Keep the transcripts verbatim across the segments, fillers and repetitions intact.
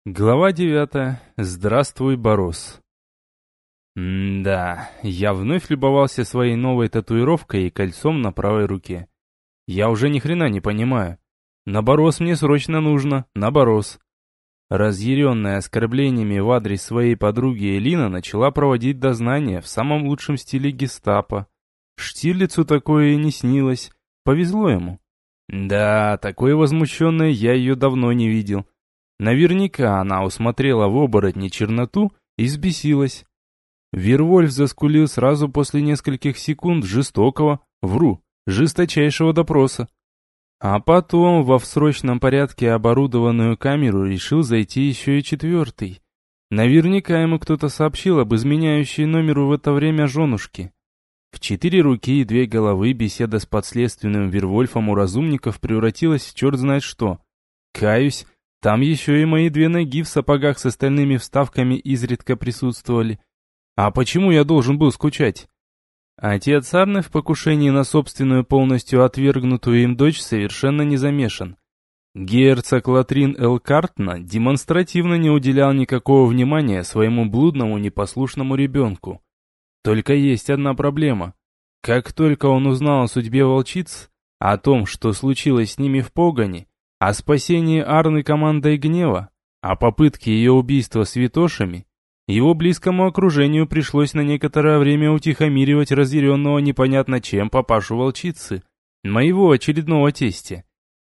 Глава девятая. Здравствуй, Борос. М-да, я вновь любовался своей новой татуировкой и кольцом на правой руке. Я уже ни хрена не понимаю. На Борос мне срочно нужно, на Борос. Разъяренная оскорблениями в адрес своей подруги Элина начала проводить дознание в самом лучшем стиле гестапо. Штирлицу такое и не снилось. Повезло ему. Да, такой возмущенной я ее давно не видел. Наверняка она усмотрела в оборотне черноту и взбесилась. Вервольф заскулил сразу после нескольких секунд жестокого, вру, жесточайшего допроса. А потом во в срочном порядке оборудованную камеру решил зайти еще и четвертый. Наверняка ему кто-то сообщил об изменяющей номеру в это время женушке. В четыре руки и две головы беседа с подследственным Вервольфом у разумников превратилась в черт знает что. Каюсь, там еще и мои две ноги в сапогах с остальными вставками изредка присутствовали. А почему я должен был скучать? Отец Арны в покушении на собственную полностью отвергнутую им дочь совершенно не замешан. Герцог Латрин Элкартна демонстративно не уделял никакого внимания своему блудному непослушному ребенку. Только есть одна проблема. Как только он узнал о судьбе волчиц, о том, что случилось с ними в погоне, о спасении Арны командой гнева, о попытке ее убийства святошами, его близкому окружению пришлось на некоторое время утихомиривать разъяренного непонятно чем папашу волчицы, моего очередного тестя.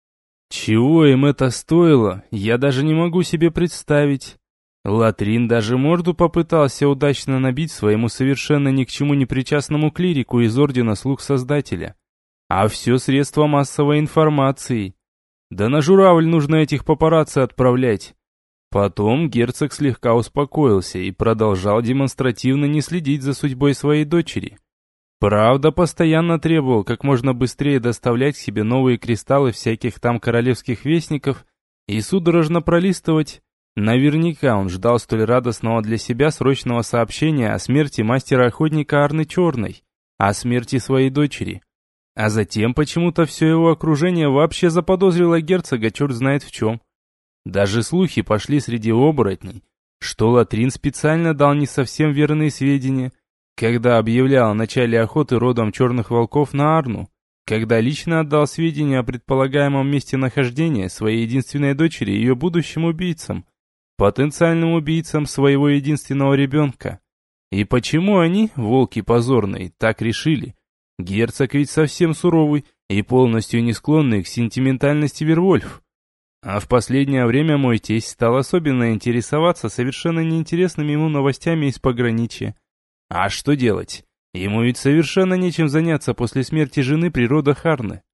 Чего им это стоило, я даже не могу себе представить. Латрин даже морду попытался удачно набить своему совершенно ни к чему не причастному клирику из Ордена Слуг Создателя. А все средства массовой информации. Да на журавль нужно этих папарацци отправлять. Потом герцог слегка успокоился и продолжал демонстративно не следить за судьбой своей дочери. Правда, постоянно требовал как можно быстрее доставлять к себе новые кристаллы всяких там королевских вестников и судорожно пролистывать. Наверняка он ждал столь радостного для себя срочного сообщения о смерти мастера-охотника Арны Черной, о смерти своей дочери. А затем почему-то все его окружение вообще заподозрило герцога черт знает в чем. Даже слухи пошли среди оборотней, что Латрин специально дал не совсем верные сведения, когда объявлял о начале охоты родом черных волков на Арну, когда лично отдал сведения о предполагаемом месте нахождения своей единственной дочери и ее будущим убийцам, потенциальным убийцам своего единственного ребенка. И почему они, волки позорные, так решили? Герцог ведь совсем суровый и полностью не склонный к сентиментальности Вервольф. А в последнее время мой тесть стал особенно интересоваться совершенно неинтересными ему новостями из пограничья. А что делать? Ему ведь совершенно нечем заняться после смерти жены при родах Арны.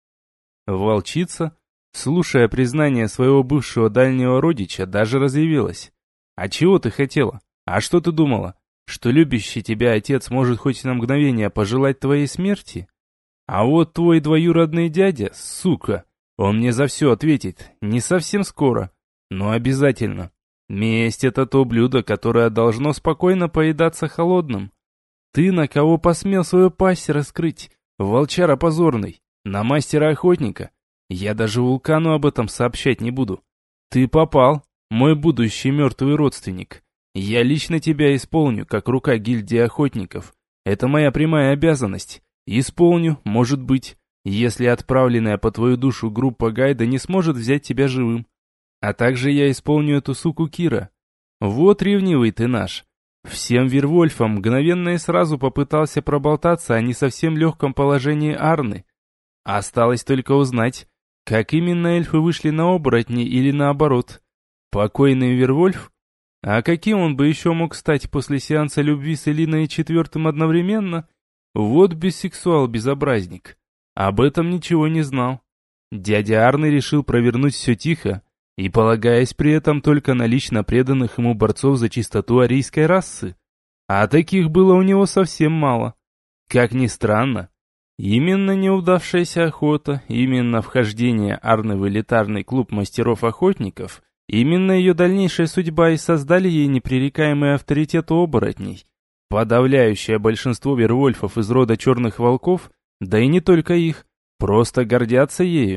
Волчица, слушая признание своего бывшего дальнего родича, даже разъявилась. «А чего ты хотела? А что ты думала? Что любящий тебя отец может хоть на мгновение пожелать твоей смерти? А вот твой двоюродный дядя, сука, он мне за все ответит, не совсем скоро, но обязательно. Месть — это то блюдо, которое должно спокойно поедаться холодным. Ты на кого посмел свою пасть раскрыть, волчара позорный, на мастера-охотника? Я даже вулкану об этом сообщать не буду. Ты попал, мой будущий мертвый родственник. Я лично тебя исполню, как рука гильдии охотников. Это моя прямая обязанность. Исполню, может быть, если отправленная по твою душу группа гайда не сможет взять тебя живым. А также я исполню эту суку Кира. Вот ревнивый ты наш. Всем Вервольфам мгновенно и сразу попытался проболтаться о не совсем легком положении Арны. Осталось только узнать, как именно эльфы вышли на оборотни или наоборот. Покойный Вервольф? А каким он бы еще мог стать после сеанса любви с Элиной и четвертым одновременно? Вот бисексуал-безобразник. Об этом ничего не знал. Дядя Арны решил провернуть все тихо и полагаясь при этом только на лично преданных ему борцов за чистоту арийской расы. А таких было у него совсем мало. Как ни странно, именно неудавшаяся охота, именно вхождение Арны в элитарный клуб мастеров-охотников, именно ее дальнейшая судьба и создали ей непререкаемый авторитет у оборотней. Подавляющее большинство вервольфов из рода черных волков, да и не только их, просто гордятся ею.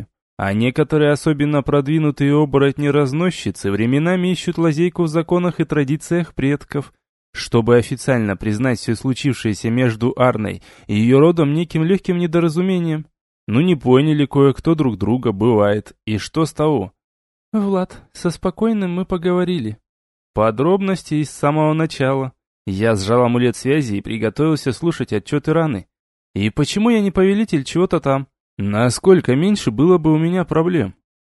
А некоторые особенно продвинутые оборотни-разносчицы временами ищут лазейку в законах и традициях предков, чтобы официально признать все случившееся между Арной и ее родом неким легким недоразумением. Ну не поняли кое-кто друг друга, бывает, и что с того? Влад, со спокойным мы поговорили. Подробности из самого начала. Я сжал амулет связи и приготовился слушать отчеты Раны. И почему я не повелитель чего-то там? Насколько меньше было бы у меня проблем?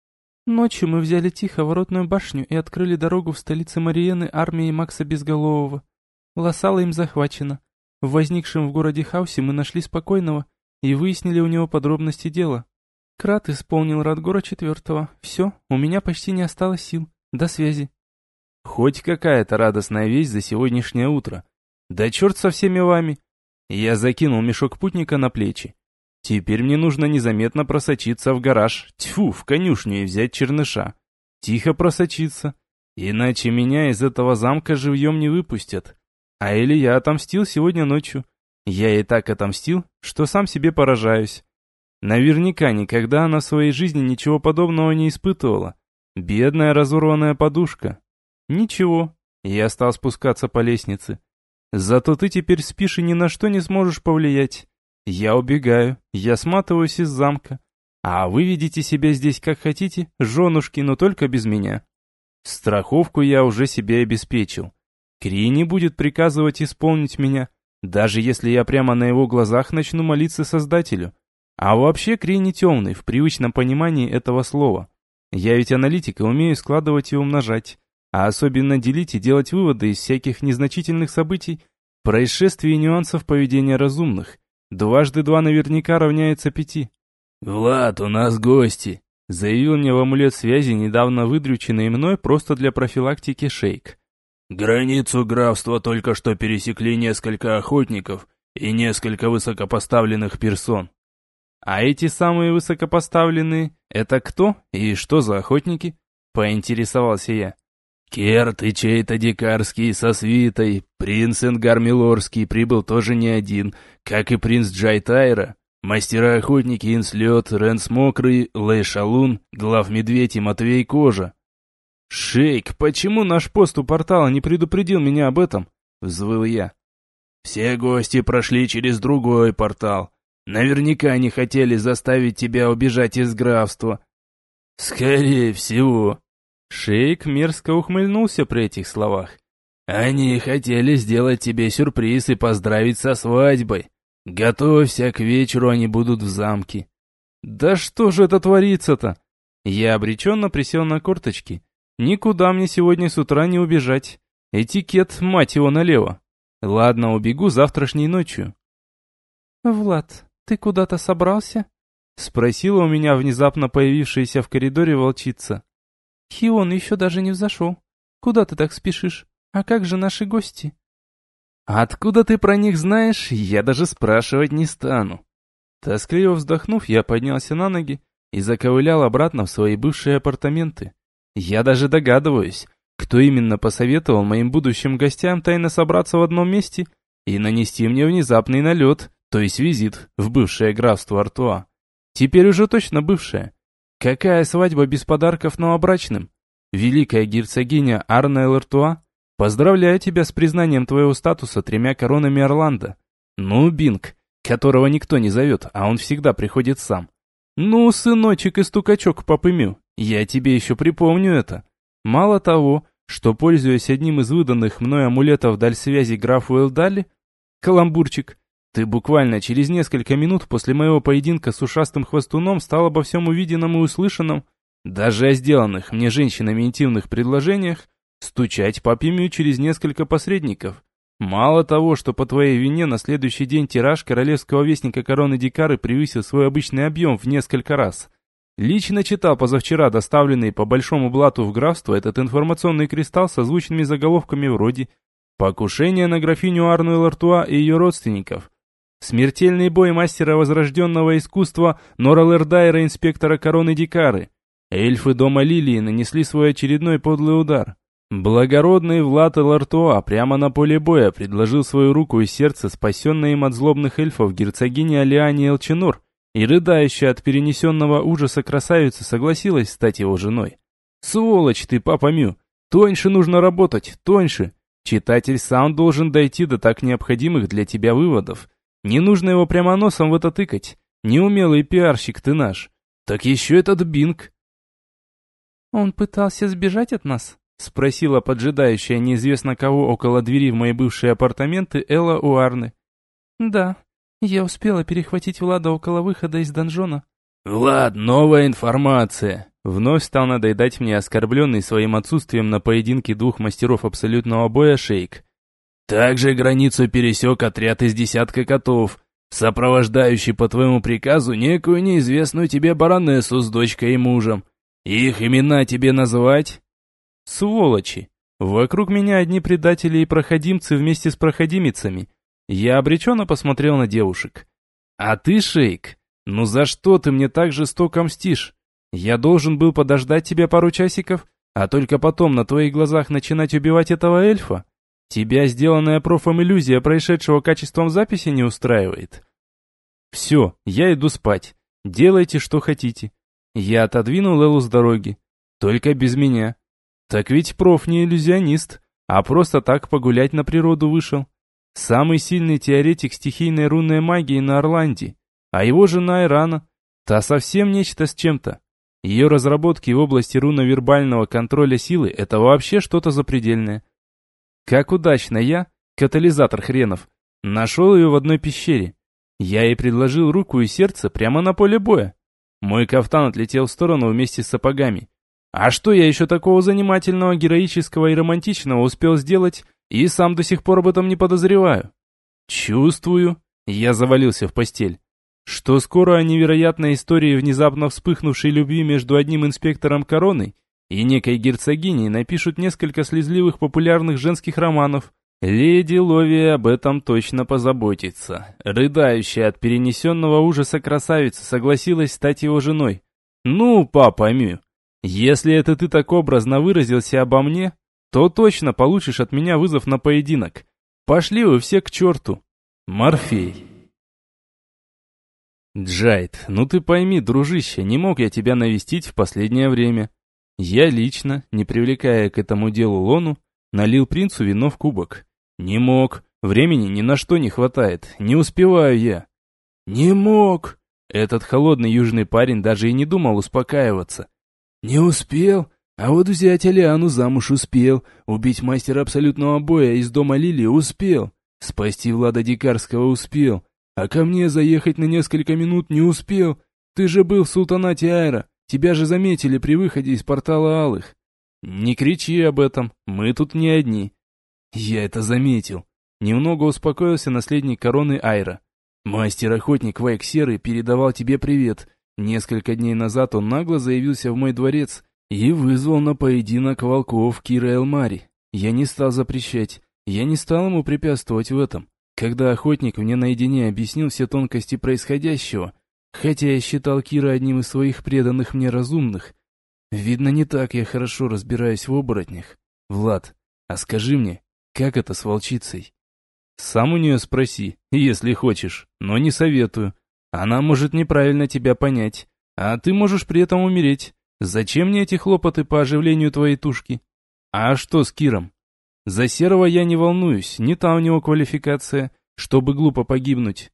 Ночью мы взяли тихо Воротную башню и открыли дорогу в столице Мариены армии Макса Безголового. Лассала им захвачена. В возникшем в городе хаосе мы нашли спокойного и выяснили у него подробности дела. Крат исполнил Радгора четвертого. Все, у меня почти не осталось сил. До связи. Хоть какая-то радостная весть за сегодняшнее утро. Да черт со всеми вами. Я закинул мешок путника на плечи. Теперь мне нужно незаметно просочиться в гараж, тьфу, в конюшню и взять черныша. Тихо просочиться, иначе меня из этого замка живьем не выпустят. А или я отомстил сегодня ночью. Я и так отомстил, что сам себе поражаюсь. Наверняка никогда она в своей жизни ничего подобного не испытывала. Бедная разорванная подушка. Ничего, я стал спускаться по лестнице. Зато ты теперь спишь и ни на что не сможешь повлиять. Я убегаю, я сматываюсь из замка. А вы ведите себя здесь как хотите, женушки, но только без меня. Страховку я уже себе обеспечил. Кри не будет приказывать исполнить меня, даже если я прямо на его глазах начну молиться Создателю. А вообще Кри не темный, в привычном понимании этого слова. Я ведь аналитик и умею складывать и умножать, а особенно делить и делать выводы из всяких незначительных событий, происшествий и нюансов поведения разумных. Дважды два наверняка равняется пяти. «Влад, у нас гости», — заявил мне в амулет связи недавно выдрюченный мной просто для профилактики шейк. «Границу графства только что пересекли несколько охотников и несколько высокопоставленных персон». «А эти самые высокопоставленные, это кто и что за охотники?» — поинтересовался я. «Керт и чей-то дикарский со свитой, принц Энгар Милорский прибыл тоже не один, как и принц Джайтайра, мастера-охотники Инслет, Ренс Мокрый, Лэй Шалун, глав Медведь и Матвей Кожа». «Шейк, почему наш пост у портала не предупредил меня об этом?» — взвыл я. «Все гости прошли через другой портал. Наверняка не хотели заставить тебя убежать из графства». «Скорее всего». Шейк мерзко ухмыльнулся при этих словах. «Они хотели сделать тебе сюрприз и поздравить со свадьбой. Готовься, к вечеру они будут в замке». «Да что же это творится-то?» Я обреченно присел на корточки. «Никуда мне сегодня с утра не убежать. Этикет, мать его, налево. Ладно, убегу завтрашней ночью». «Влад, ты куда-то собрался?» Спросила у меня внезапно появившаяся в коридоре волчица. «Хион еще даже не взошел. Куда ты так спешишь? А как же наши гости?» «Откуда ты про них знаешь, я даже спрашивать не стану». Тоскливо вздохнув, я поднялся на ноги и заковылял обратно в свои бывшие апартаменты. Я даже догадываюсь, кто именно посоветовал моим будущим гостям тайно собраться в одном месте и нанести мне внезапный налет, то есть визит в бывшее графство Артуа. Теперь уже точно бывшее. Какая свадьба без подарков новобрачным? Великая герцогиня Арна Артуа, поздравляю тебя с признанием твоего статуса тремя коронами Орландо. Ну, Бинг, которого никто не зовет, а он всегда приходит сам. Ну, сыночек и стукачок Папы Мю, я тебе еще припомню это. Мало того, что, пользуясь одним из выданных мной амулетов дальсвязи графу Элдали, каламбурчик, ты буквально через несколько минут после моего поединка с ушастым хвостуном стал обо всем увиденном и услышанном, даже о сделанных мне женщинами интимных предложениях, стучать Папе Мю через несколько посредников. Мало того, что по твоей вине на следующий день тираж королевского вестника короны Дикары превысил свой обычный объем в несколько раз. Лично читал позавчера доставленный по большому блату в графство этот информационный кристалл со звучными заголовками вроде «Покушение на графиню Арну Лартуа и ее родственников», «Смертельный бой мастера возрожденного искусства Нора Лердайра, инспектора короны Дикары», «Эльфы дома Лилии нанесли свой очередной подлый удар», «Благородный Влад Лартуа прямо на поле боя предложил свою руку и сердце спасенной им от злобных эльфов герцогине Алиане Элченор и рыдающая от перенесенного ужаса красавица согласилась стать его женой. Сволочь ты, папа Мю! Тоньше нужно работать, тоньше! Читатель сам должен дойти до так необходимых для тебя выводов. Не нужно его прямо носом в это тыкать. Неумелый пиарщик ты наш. Так еще этот Бинг. Он пытался сбежать от нас? Спросила поджидающая неизвестно кого около двери в мои бывшие апартаменты Элла у Арны. Да, я успела перехватить Влада около выхода из донжона. Влад, новая информация. Вновь стал надоедать мне оскорбленный своим отсутствием на поединке двух мастеров абсолютного боя Шейк. Также границу пересек отряд из десятка котов, сопровождающий по твоему приказу некую неизвестную тебе баронессу с дочкой и мужем. Их имена тебе назвать? Сволочи! Вокруг меня одни предатели и проходимцы вместе с проходимицами. Я обреченно посмотрел на девушек. А ты, Шейк, ну за что ты мне так жестоко мстишь? Я должен был подождать тебя пару часиков, а только потом на твоих глазах начинать убивать этого эльфа? Тебя сделанная профом иллюзия происшедшего качеством записи не устраивает? Все, я иду спать. Делайте, что хотите. Я отодвинул Эллу с дороги. Только без меня. Так ведь проф не иллюзионист, а просто так погулять на природу вышел. Самый сильный теоретик стихийной рунной магии на Орланде. А его жена Ирана. Та совсем нечто с чем-то. Ее разработки в области руновербального контроля силы – это вообще что-то запредельное. Как удачно я, катализатор хренов, нашел ее в одной пещере. Я ей предложил руку и сердце прямо на поле боя. Мой кафтан отлетел в сторону вместе с сапогами. А что я еще такого занимательного, героического и романтичного успел сделать, и сам до сих пор об этом не подозреваю? Чувствую, я завалился в постель, что скоро о невероятной истории внезапно вспыхнувшей любви между одним инспектором короны и некой герцогиней напишут несколько слезливых популярных женских романов. Леди Ловия об этом точно позаботится. Рыдающая от перенесенного ужаса красавица согласилась стать его женой. Ну, папа Мю, если это ты так образно выразился обо мне, то точно получишь от меня вызов на поединок. Пошли вы все к черту. Морфей. Джайд, ну ты пойми, дружище, не мог я тебя навестить в последнее время. Я лично, не привлекая к этому делу Лону, налил принцу вино в кубок. Не мог, времени ни на что не хватает, не успеваю я. Не мог. Этот холодный южный парень даже и не думал успокаиваться. Не успел, а вот взять Алиану замуж успел, убить мастера абсолютного боя из дома Лилии успел, спасти Влада Дикарского успел. А ко мне заехать на несколько минут не успел. Ты же был в султанате Айра. Тебя же заметили при выходе из портала Алых. Не кричи об этом, мы тут не одни. Я это заметил. Немного успокоился наследник короны Айра. Мастер-охотник Вайк Серый передавал тебе привет. Несколько дней назад он нагло заявился в мой дворец и вызвал на поединок волков Кира Элмари. Я не стал запрещать, я не стал ему препятствовать в этом. Когда охотник мне наедине объяснил все тонкости происходящего, хотя я считал Кира одним из своих преданных мне разумных, видно, не так я хорошо разбираюсь в оборотнях. Влад, а скажи мне, как это с волчицей? Сам у нее спроси, если хочешь, но не советую. Она может неправильно тебя понять, а ты можешь при этом умереть. Зачем мне эти хлопоты по оживлению твоей тушки? А что с Киром? За Серого я не волнуюсь, не та у него квалификация, чтобы глупо погибнуть.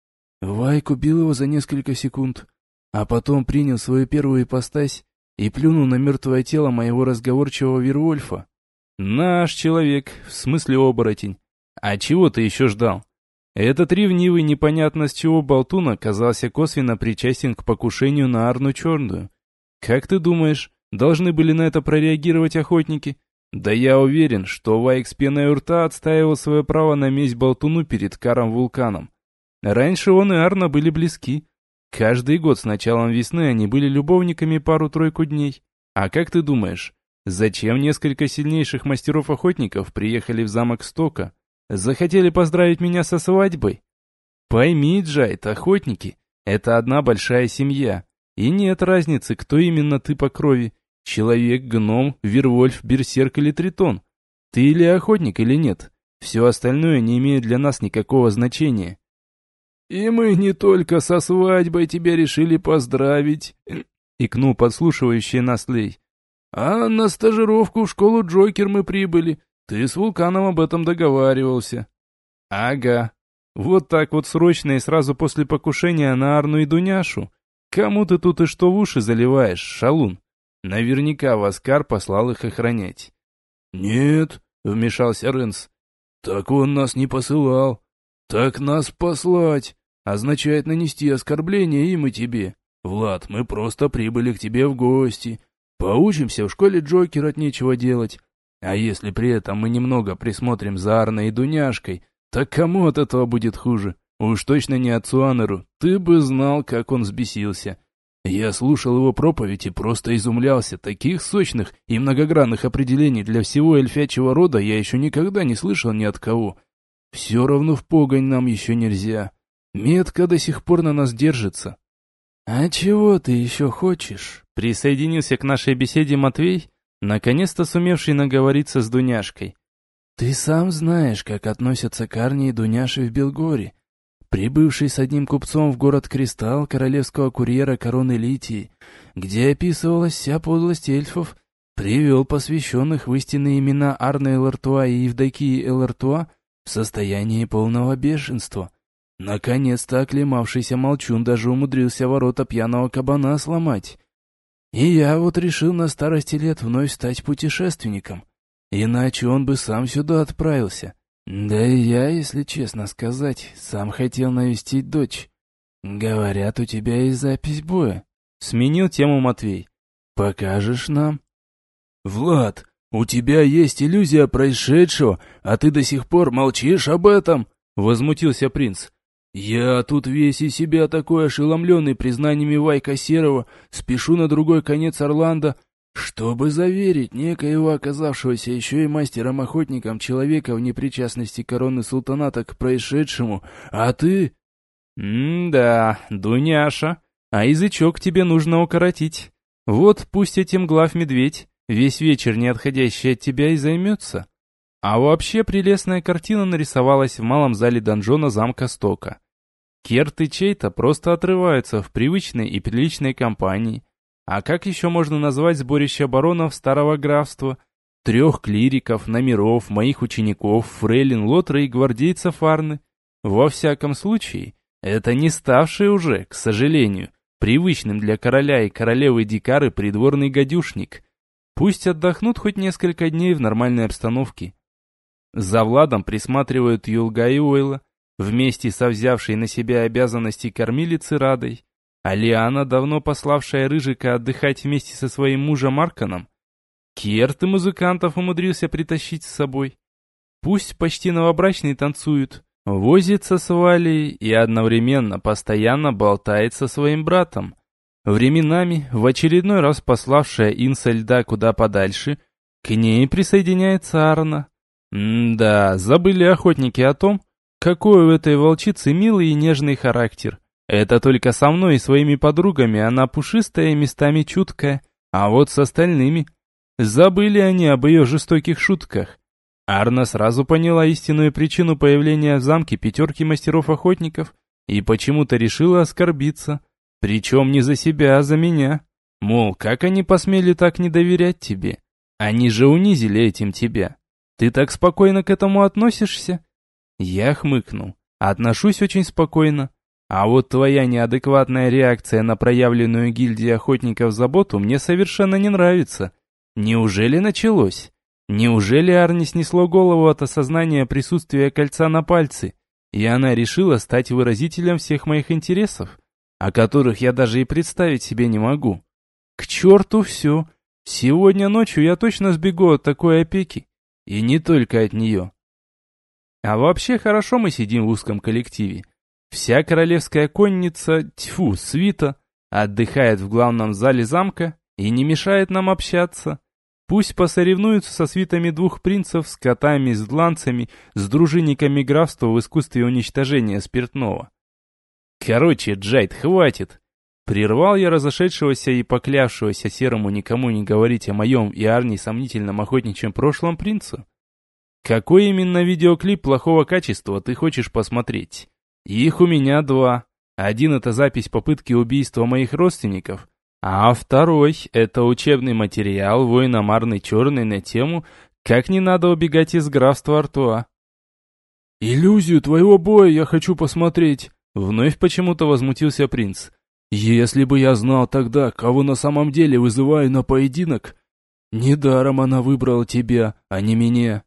Вайк убил его за несколько секунд, а потом принял свою первую ипостась и плюнул на мертвое тело моего разговорчивого Вервольфа. Наш человек, в смысле оборотень. А чего ты еще ждал? Этот ревнивый непонятно с чего болтун оказался косвенно причастен к покушению на Арну Черную. Как ты думаешь, должны были на это прореагировать охотники? Да я уверен, что Вайк с пеной у рта отстаивал свое право на месть болтуну перед Каром Вулканом. Раньше он и Арна были близки. Каждый год с началом весны они были любовниками пару-тройку дней. А как ты думаешь, зачем несколько сильнейших мастеров-охотников приехали в замок Стока? Захотели поздравить меня со свадьбой? Пойми, Джайд, охотники — это одна большая семья. И нет разницы, кто именно ты по крови. Человек, гном, вервольф, берсерк или тритон. Ты или охотник, или нет. Все остальное не имеет для нас никакого значения. И мы не только со свадьбой тебя решили поздравить, икнул подслушивающий нас Лей. А на стажировку в школу Джокер мы прибыли. Ты с Вулканом об этом договаривался. Ага. Вот так вот срочно и сразу после покушения на Арну и Дуняшу. Кому ты тут и что в уши заливаешь, шалун? Наверняка Васкар послал их охранять. Нет, вмешался Ренс. Так он нас не посылал. Так нас послать означает нанести оскорбление им и тебе. Влад, мы просто прибыли к тебе в гости. Поучимся в школе Джокер, от нечего делать. А если при этом мы немного присмотрим за Арной и Дуняшкой, так кому от этого будет хуже? Уж точно не отцу Анеру. Ты бы знал, как он взбесился. Я слушал его проповедь и просто изумлялся. Таких сочных и многогранных определений для всего эльфячьего рода я еще никогда не слышал ни от кого. Все равно в погонь нам еще нельзя. Метка до сих пор на нас держится. «А чего ты еще хочешь?» Присоединился к нашей беседе Матвей, наконец-то сумевший наговориться с Дуняшкой. «Ты сам знаешь, как относятся к Арне и Дуняше в Белгоре. Прибывший с одним купцом в город Кристалл королевского курьера короны Литии, где описывалась вся подлость эльфов, привел посвященных в истинные имена Арны Элартуа и Евдокии Элартуа в состоянии полного бешенства. Наконец-то оклемавшийся молчун даже умудрился ворота пьяного кабана сломать. И я вот решил на старости лет вновь стать путешественником, иначе он бы сам сюда отправился. Да и я, если честно сказать, сам хотел навестить дочь. Говорят, у тебя есть запись боя. Сменил тему Матвей. Покажешь нам? Влад, у тебя есть иллюзия происшедшего, а ты до сих пор молчишь об этом? Возмутился принц. Я тут весь из себя такой ошеломленный признаниями Вайка Серого спешу на другой конец Орландо, чтобы заверить некоего оказавшегося еще и мастером-охотником человека в непричастности короны султаната к происшедшему, а ты... М-да, Дуняша, а язычок тебе нужно укоротить. Вот пусть этим глав-медведь, весь вечер не отходящий от тебя, и займется. А вообще прелестная картина нарисовалась в малом зале донжона замка Стока. Керт и Чейта просто отрываются в привычной и приличной компании. А как еще можно назвать сборище баронов старого графства, трех клириков, номеров, моих учеников, фрейлин Лотра и гвардейцев Арны? Во всяком случае, это не ставший уже, к сожалению, привычным для короля и королевы Дикары придворный гадюшник. Пусть отдохнут хоть несколько дней в нормальной обстановке. За Владом присматривают Юлга и Ойла, вместе со взявшей на себя обязанности кормилицы Радой. А Лиана, давно пославшая Рыжика отдыхать вместе со своим мужем Арканом, Керт и музыкантов умудрился притащить с собой. Пусть почти новобрачные танцуют, возится с Валей и одновременно постоянно болтает со своим братом. Временами, в очередной раз пославшая Инса льда куда подальше, к ней присоединяется Арна. М-да, забыли охотники о том, какой у этой волчицы милый и нежный характер. Это только со мной и своими подругами она пушистая и местами чуткая, а вот с остальными... Забыли они об ее жестоких шутках. Арна сразу поняла истинную причину появления в замке пятерки мастеров-охотников и почему-то решила оскорбиться. Причем не за себя, а за меня. Мол, как они посмели так не доверять тебе? Они же унизили этим тебя. Ты так спокойно к этому относишься? Я хмыкнул. Отношусь очень спокойно. А вот твоя неадекватная реакция на проявленную гильдией охотников заботу мне совершенно не нравится. Неужели началось? Неужели Арне снесло голову от осознания присутствия кольца на пальце, и она решила стать выразителем всех моих интересов, о которых я даже и представить себе не могу? К черту все. Сегодня ночью я точно сбегу от такой опеки. И не только от нее. А вообще хорошо мы сидим в узком коллективе. Вся королевская конница, тьфу, свита, отдыхает в главном зале замка и не мешает нам общаться. Пусть посоревнуются со свитами двух принцев, с котами, с дланцами, с дружинниками графства в искусстве уничтожения спиртного. Короче, Джайд, хватит. Прервал я разошедшегося и поклявшегося Серому никому не говорить о моем и Арне сомнительном охотничьем прошлом принца. Какой именно видеоклип плохого качества ты хочешь посмотреть? Их у меня два. Один — это запись попытки убийства моих родственников, а второй — это учебный материал воина Марны Черной на тему «Как не надо убегать из графства Артуа». «Иллюзию твоего боя я хочу посмотреть», — вновь почему-то возмутился принц. «Если бы я знал тогда, кого на самом деле вызываю на поединок, недаром она выбрала тебя, а не меня».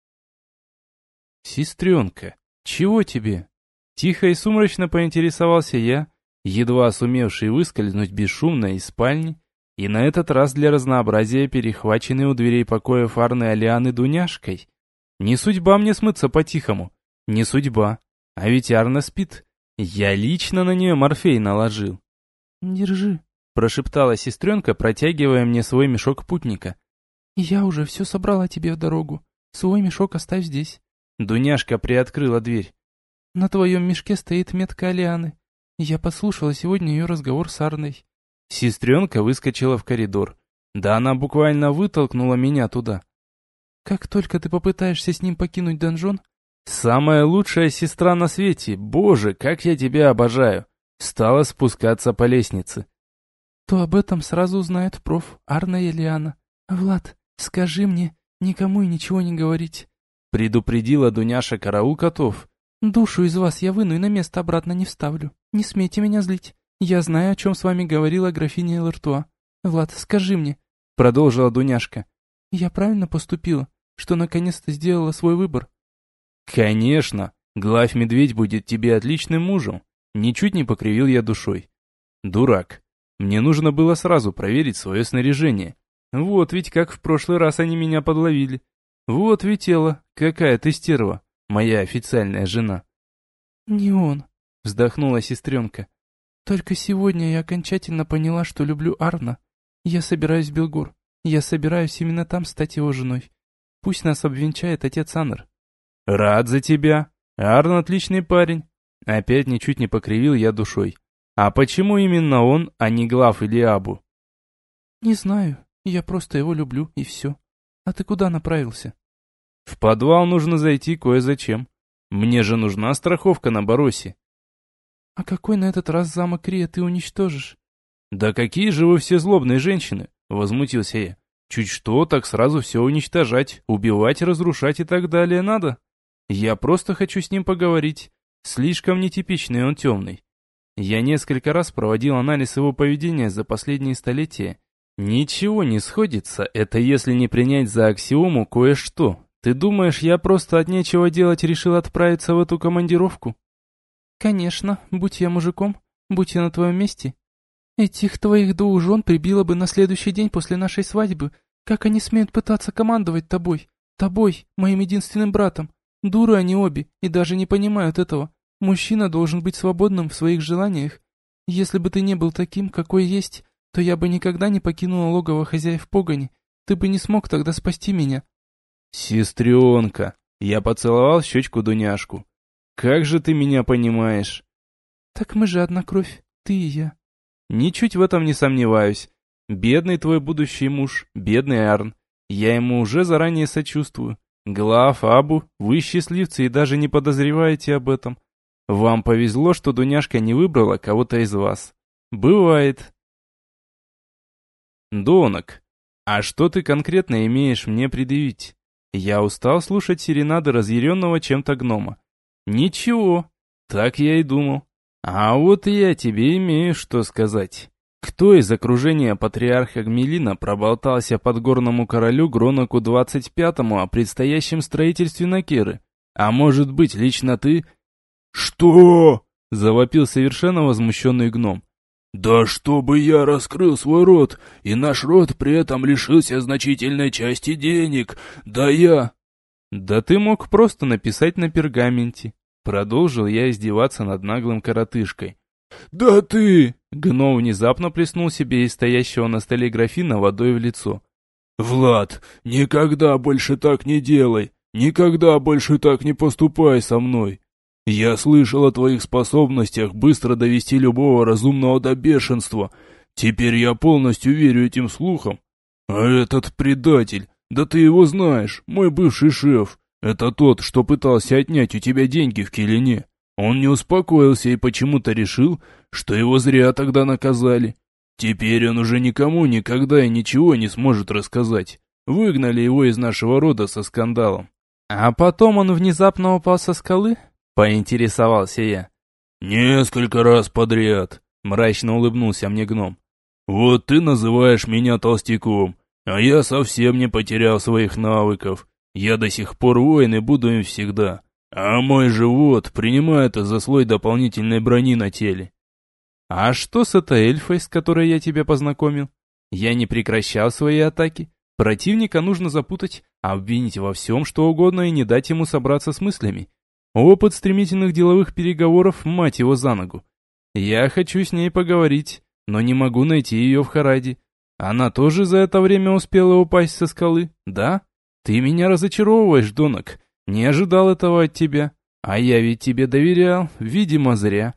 «Сестренка, чего тебе?» Тихо и сумрачно поинтересовался я, едва сумевший выскользнуть бесшумно из спальни, и на этот раз для разнообразия перехваченный у дверей покоя Арны Алианы Дуняшкой. Не судьба мне смыться по-тихому, не судьба, а ведь Арна спит. Я лично на нее морфей наложил. «Держи», — прошептала сестренка, протягивая мне свой мешок путника. «Я уже все собрала тебе в дорогу. Свой мешок оставь здесь». Дуняшка приоткрыла дверь. «На твоем мешке стоит метка Алианы. Я послушала сегодня ее разговор с Арной». Сестренка выскочила в коридор. Да она буквально вытолкнула меня туда. «Как только ты попытаешься с ним покинуть донжон...» «Самая лучшая сестра на свете, боже, как я тебя обожаю!» Стала спускаться по лестнице. «То об этом сразу узнают проф, Арна и Алиана. Влад, скажи мне, никому и ничего не говорить». Предупредила Дуняша караул котов. «Душу из вас я выну и на место обратно не вставлю. Не смейте меня злить. Я знаю, о чем с вами говорила графиня Элартуа. Влад, скажи мне», — продолжила Дуняшка, — «я правильно поступила, что наконец-то сделала свой выбор?» «Конечно, Главь Медведь будет тебе отличным мужем», — ничуть не покривил я душой. «Дурак. Мне нужно было сразу проверить свое снаряжение. Вот ведь как в прошлый раз они меня подловили. Вот ведь тело, какая ты стерва, моя официальная жена». «Не он», — вздохнула сестренка. «Только сегодня я окончательно поняла, что люблю Арна. Я собираюсь в Белгор. Я собираюсь именно там стать его женой. Пусть нас обвенчает отец Аннер». «Рад за тебя. Арн отличный парень». Опять ничуть не покривил я душой. «А почему именно он, а не Глав или Абу?» «Не знаю. Я просто его люблю, и все. А ты куда направился?» «В подвал нужно зайти кое-зачем. Мне же нужна страховка на Баросе». «А какой на этот раз замок Рия ты уничтожишь?» «Да какие же вы все злобные женщины!» — возмутился я. «Чуть что, так сразу все уничтожать, убивать, разрушать и так далее надо. Я просто хочу с ним поговорить. Слишком нетипичный он темный. Я несколько раз проводил анализ его поведения за последние столетия. Ничего не сходится, это если не принять за аксиому кое-что. Ты думаешь, я просто от нечего делать решил отправиться в эту командировку?» «Конечно, будь я мужиком, будь я на твоем месте. Этих твоих двух жен прибило бы на следующий день после нашей свадьбы. Как они смеют пытаться командовать тобой? Тобой, моим единственным братом. Дуры они обе и даже не понимают этого. Мужчина должен быть свободным в своих желаниях. Если бы ты не был таким, какой есть, то я бы никогда не покинула логово хозяев погони. Ты бы не смог тогда спасти меня». «Сестренка!» Я поцеловал щечку Дуняшку. «Как же ты меня понимаешь?» «Так мы же одна кровь, ты и я». «Ничуть в этом не сомневаюсь. Бедный твой будущий муж, бедный Арн. Я ему уже заранее сочувствую. Глав, Абу, вы счастливцы и даже не подозреваете об этом. Вам повезло, что Дуняшка не выбрала кого-то из вас. Бывает». «Донок, а что ты конкретно имеешь мне предъявить?» Я устал слушать серенады разъяренного чем-то гнома. «Ничего, так я и думал. А вот я тебе имею что сказать. Кто из окружения патриарха Гмелина проболтался подгорному королю Гроноку двадцать пятому о предстоящем строительстве Накеры? А может быть, лично ты?» «Что?» — завопил совершенно возмущенный гном. «Да чтобы я раскрыл свой рот, и наш род при этом лишился значительной части денег, да я...» «Да ты мог просто написать на пергаменте». Продолжил я издеваться над наглым коротышкой. «Да ты...» Гном внезапно плеснул себе из стоящего на столе графина водой в лицо. «Влад, никогда больше так не делай, никогда больше так не поступай со мной. Я слышал о твоих способностях быстро довести любого разумного до бешенства. Теперь я полностью верю этим слухам. А этот предатель, да ты его знаешь, мой бывший шеф, это тот, что пытался отнять у тебя деньги в Келине. Он не успокоился и почему-то решил, что его зря тогда наказали. Теперь он уже никому никогда и ничего не сможет рассказать. Выгнали его из нашего рода со скандалом. А потом он внезапно упал со скалы? Поинтересовался я. Несколько раз подряд, мрачно улыбнулся мне гном. Вот ты называешь меня толстяком, а я совсем не потерял своих навыков. Я до сих пор воин и буду им всегда. А мой живот принимает из-за слой дополнительной брони на теле. А что с этой эльфой, с которой я тебя познакомил? Я не прекращал свои атаки. Противника нужно запутать, обвинить во всем, что угодно, и не дать ему собраться с мыслями. Опыт стремительных деловых переговоров, мать его за ногу. Я хочу с ней поговорить, но не могу найти ее в Хараде. Она тоже за это время успела упасть со скалы, да? Ты меня разочаровываешь, Донок. Не ожидал этого от тебя. А я ведь тебе доверял, видимо, зря.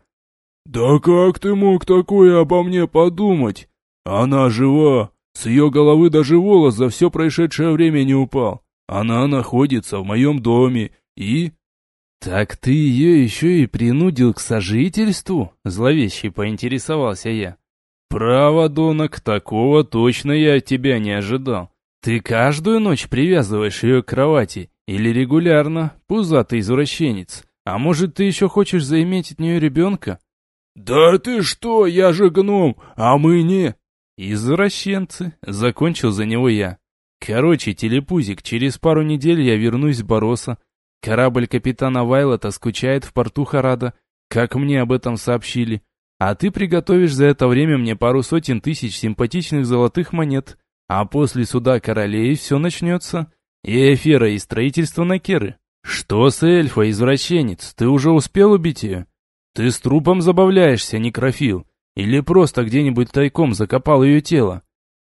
Да как ты мог такое обо мне подумать? Она жива. С ее головы даже волос за все прошедшее время не упал. Она находится в моем доме и... Так ты ее еще и принудил к сожительству? Зловеще поинтересовался я. Право, Донок, такого точно я от тебя не ожидал. Ты каждую ночь привязываешь ее к кровати? Или регулярно, пузатый извращенец? А может, ты еще хочешь заиметь от нее ребенка? Да ты что, я же гном, а мы не... Извращенцы, закончил за него я. Короче, телепузик, через пару недель я вернусь в Бороса. Корабль капитана Вайлота скучает в порту Харада, как мне об этом сообщили. А ты приготовишь за это время мне пару сотен тысяч симпатичных золотых монет. А после суда королей все начнется. И афера, и строительство Накеры. Что с эльфа, извращенец? Ты уже успел убить ее? Ты с трупом забавляешься, некрофил? Или просто где-нибудь тайком закопал ее тело?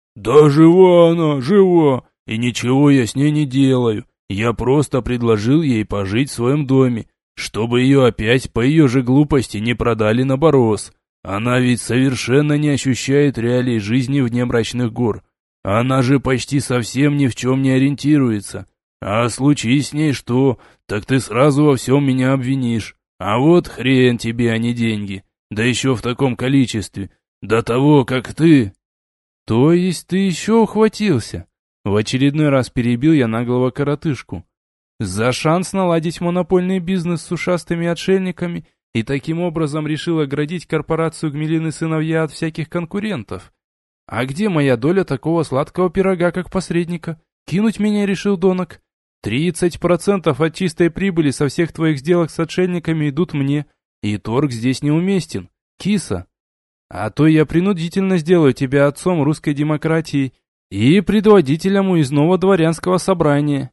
Да жива она, жива, и ничего я с ней не делаю. Я просто предложил ей пожить в своем доме, чтобы ее опять по ее же глупости не продали на Борос. Она ведь совершенно не ощущает реалий жизни вне мрачных гор. Она же почти совсем ни в чем не ориентируется. А случись с ней что, так ты сразу во всем меня обвинишь. А вот хрен тебе, а не деньги. Да еще в таком количестве. До того, как ты... То есть ты еще ухватился? В очередной раз перебил я наглого коротышку. За шанс наладить монопольный бизнес с ушастыми отшельниками и таким образом решил оградить корпорацию Гмелины сыновья от всяких конкурентов. А где моя доля такого сладкого пирога, как посредника? Кинуть меня решил Донок. Тридцать процентов от чистой прибыли со всех твоих сделок с отшельниками идут мне, и торг здесь неуместен. Киса. А то я принудительно сделаю тебя отцом русской демократии и предводителем уездного дворянского собрания.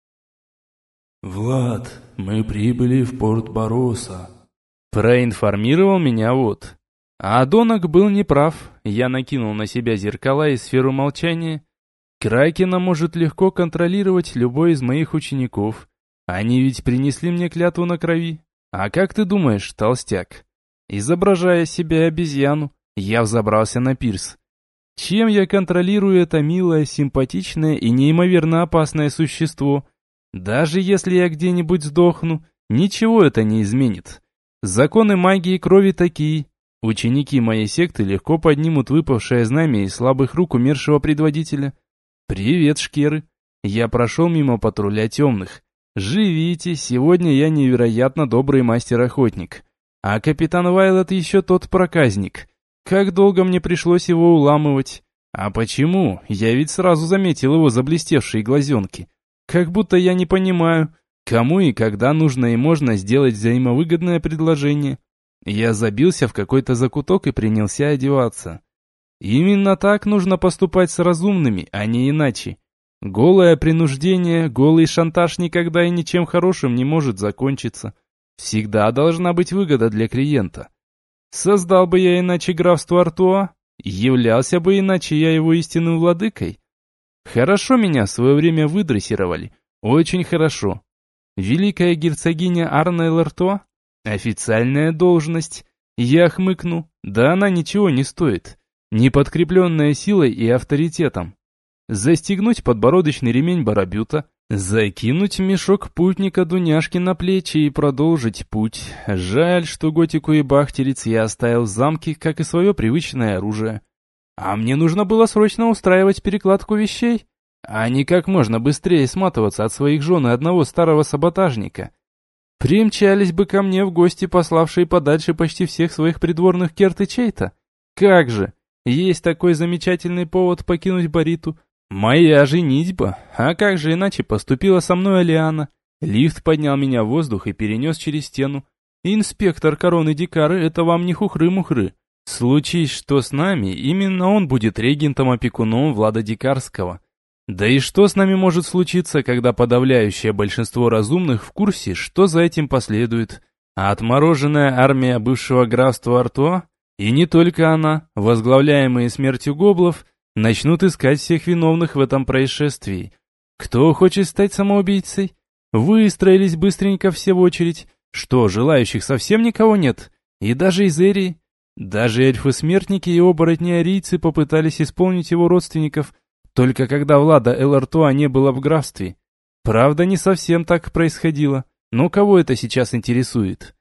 «Влад, мы прибыли в порт Бороса», — проинформировал меня вот. А Донок был неправ. Я накинул на себя зеркала и сферу молчания. Кракена может легко контролировать любой из моих учеников. Они ведь принесли мне клятву на крови. А как ты думаешь, толстяк? Изображая себя обезьяну, я взобрался на пирс. Чем я контролирую это милое, симпатичное и неимоверно опасное существо? Даже если я где-нибудь сдохну, ничего это не изменит. Законы магии крови такие. Ученики моей секты легко поднимут выпавшее знамя из слабых рук умершего предводителя. «Привет, шкеры!» Я прошел мимо патруля темных. «Живите, сегодня я невероятно добрый мастер-охотник. А капитан Вайлот еще тот проказник. Как долго мне пришлось его уламывать? А почему? Я ведь сразу заметил его заблестевшие глазенки. Как будто я не понимаю, кому и когда нужно и можно сделать взаимовыгодное предложение». Я забился в какой-то закуток и принялся одеваться. Именно так нужно поступать с разумными, а не иначе. Голое принуждение, голый шантаж никогда и ничем хорошим не может закончиться. Всегда должна быть выгода для клиента. Создал бы я иначе графство Артуа, являлся бы иначе я его истинным владыкой. Хорошо меня в свое время выдрессировали, очень хорошо. Великая герцогиня Арнелл Артуа? Официальная должность. Я хмыкну, да она ничего не стоит. Не подкрепленная силой и авторитетом. Застегнуть подбородочный ремень барабюта, Закинуть мешок путника Дуняшки на плечи и продолжить путь. Жаль, что готику и бахтериц я оставил в замке, как и свое привычное оружие. А мне нужно было срочно устраивать перекладку вещей, а не как можно быстрее сматываться от своих жен и одного старого саботажника. Примчались бы ко мне в гости, пославшие подальше почти всех своих придворных керт и чей-то. Как же, есть такой замечательный повод покинуть Бариту. Моя женитьба. А как же иначе поступила со мной Алиана? Лифт поднял меня в воздух и перенес через стену. Инспектор короны Дикары — это вам не хухры-мухры. Случись что с нами, именно он будет регентом-опекуном Влада Дикарского. Да и что с нами может случиться, когда подавляющее большинство разумных в курсе, что за этим последует? А отмороженная армия бывшего графства Артуа, и не только она, возглавляемые смертью гоблов, начнут искать всех виновных в этом происшествии. Кто хочет стать самоубийцей? Выстроились быстренько все в очередь. Что, желающих совсем никого нет? И даже из Эрии? Даже эльфы-смертники и оборотни-арийцы попытались исполнить его родственников, только когда Влада Эл-Артуа не было в графстве. Правда, не совсем так происходило, но кого это сейчас интересует?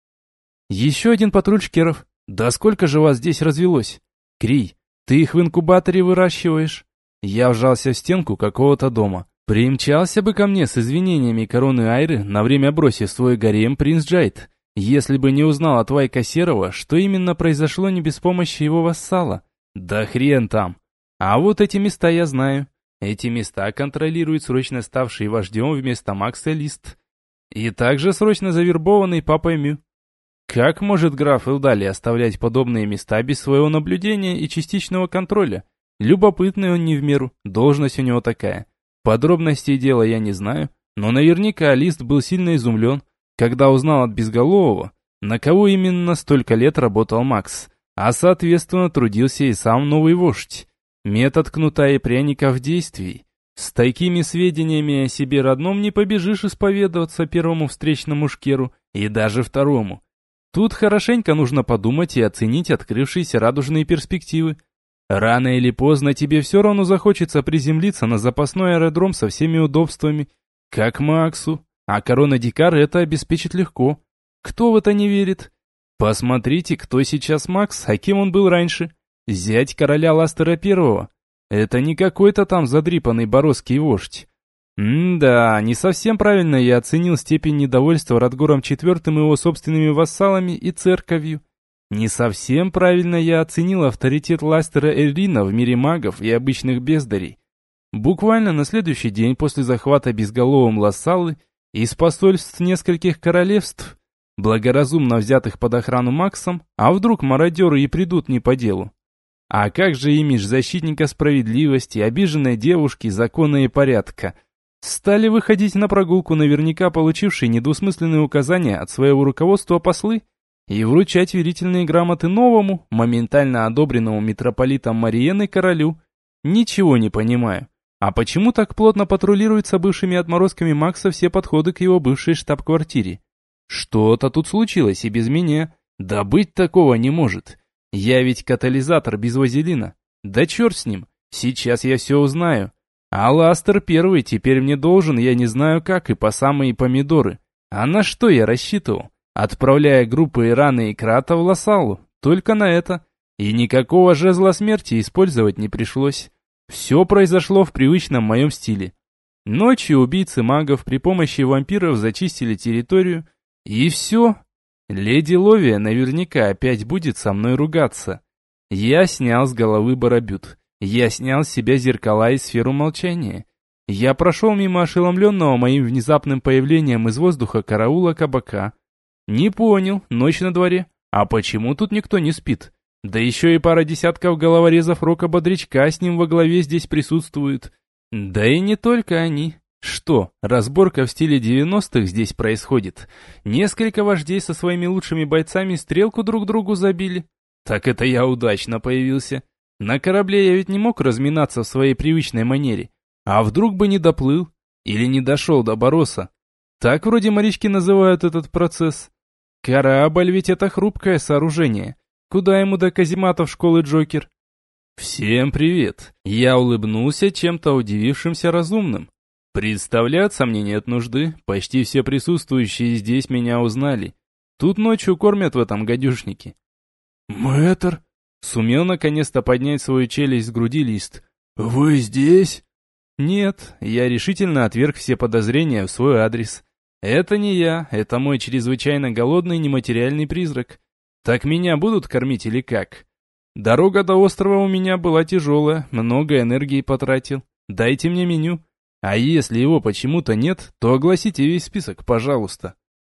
Еще один патруль шкеров. Да сколько же вас здесь развелось? Крий, ты их в инкубаторе выращиваешь? Я вжался в стенку какого-то дома. Примчался бы ко мне с извинениями короны Айры, на время бросив свой гарем принц Джайд, если бы не узнал от Вайка Серого, что именно произошло не без помощи его вассала. Да хрен там. А вот эти места я знаю. Эти места контролирует срочно ставший вождем вместо Макса Лист. И также срочно завербованный папой Мю. Как может граф Элдали оставлять подобные места без своего наблюдения и частичного контроля? Любопытный он не в меру, должность у него такая. Подробностей дела я не знаю, но наверняка Лист был сильно изумлен, когда узнал от Безголового, на кого именно столько лет работал Макс, а соответственно трудился и сам новый вождь. Метод кнута и пряника в действии. С такими сведениями о себе родном не побежишь исповедоваться первому встречному шкеру и даже второму. Тут хорошенько нужно подумать и оценить открывшиеся радужные перспективы. Рано или поздно тебе все равно захочется приземлиться на запасной аэродром со всеми удобствами, как Максу, а корона Дикар это обеспечит легко. Кто в это не верит? Посмотрите, кто сейчас Макс, а кем он был раньше. Зять короля Ластера Первого. Это не какой-то там задрипанный боросский вождь. М-да, не совсем правильно я оценил степень недовольства Радгором Четвертым и его собственными вассалами и церковью. Не совсем правильно я оценил авторитет Ластера Эльрина в мире магов и обычных бездарей. Буквально на следующий день после захвата безголовым Лассалы из посольств нескольких королевств, благоразумно взятых под охрану Максом, а вдруг мародеры и придут не по делу. А как же имидж защитника справедливости, обиженной девушки, закона и порядка? Стали выходить на прогулку наверняка получившие недвусмысленные указания от своего руководства послы и вручать верительные грамоты новому, моментально одобренному митрополитом Мариеной королю. Ничего не понимаю. А почему так плотно патрулируются бывшими отморозками Макса все подходы к его бывшей штаб-квартире? Что-то тут случилось и без меня. Да быть такого не может. Я ведь катализатор без вазелина. Да черт с ним, сейчас я все узнаю. А Ластер Первый теперь мне должен, я не знаю как, и по самые помидоры. А на что я рассчитывал? Отправляя группы Ирана и Крата в Лассалу. Только на это. И никакого жезла смерти использовать не пришлось. Все произошло в привычном моем стиле. Ночью убийцы магов при помощи вампиров зачистили территорию. И все. Леди Ловия наверняка опять будет со мной ругаться. Я снял с головы барабют. Я снял с себя зеркала и сферу молчания. Я прошел мимо ошеломленного моим внезапным появлением из воздуха караула кабака. Не понял, ночь на дворе. А почему тут никто не спит? Да еще и пара десятков головорезов Рока-Бодрячка с ним во главе здесь присутствуют. Да и не только они. Что, разборка в стиле девяностых здесь происходит? Несколько вождей со своими лучшими бойцами стрелку друг другу забили? Так это я удачно появился. На корабле я ведь не мог разминаться в своей привычной манере. А вдруг бы не доплыл? Или не дошел до Бороса? Так вроде морячки называют этот процесс. Корабль ведь это хрупкое сооружение. Куда ему до казематов школы Джокер? Всем привет. Я улыбнулся чем-то удивившимся разумным. Представляться мне нет нужды, почти все присутствующие здесь меня узнали. Тут ночью кормят в этом гадюшнике. «Мэтр!» — сумел наконец-то поднять свою челюсть с груди Лист. «Вы здесь?» Нет, я решительно отверг все подозрения в свой адрес. Это не я, это мой чрезвычайно голодный нематериальный призрак. Так меня будут кормить или как? Дорога до острова у меня была тяжелая, много энергии потратил. Дайте мне меню. А если его почему-то нет, то огласите весь список, пожалуйста.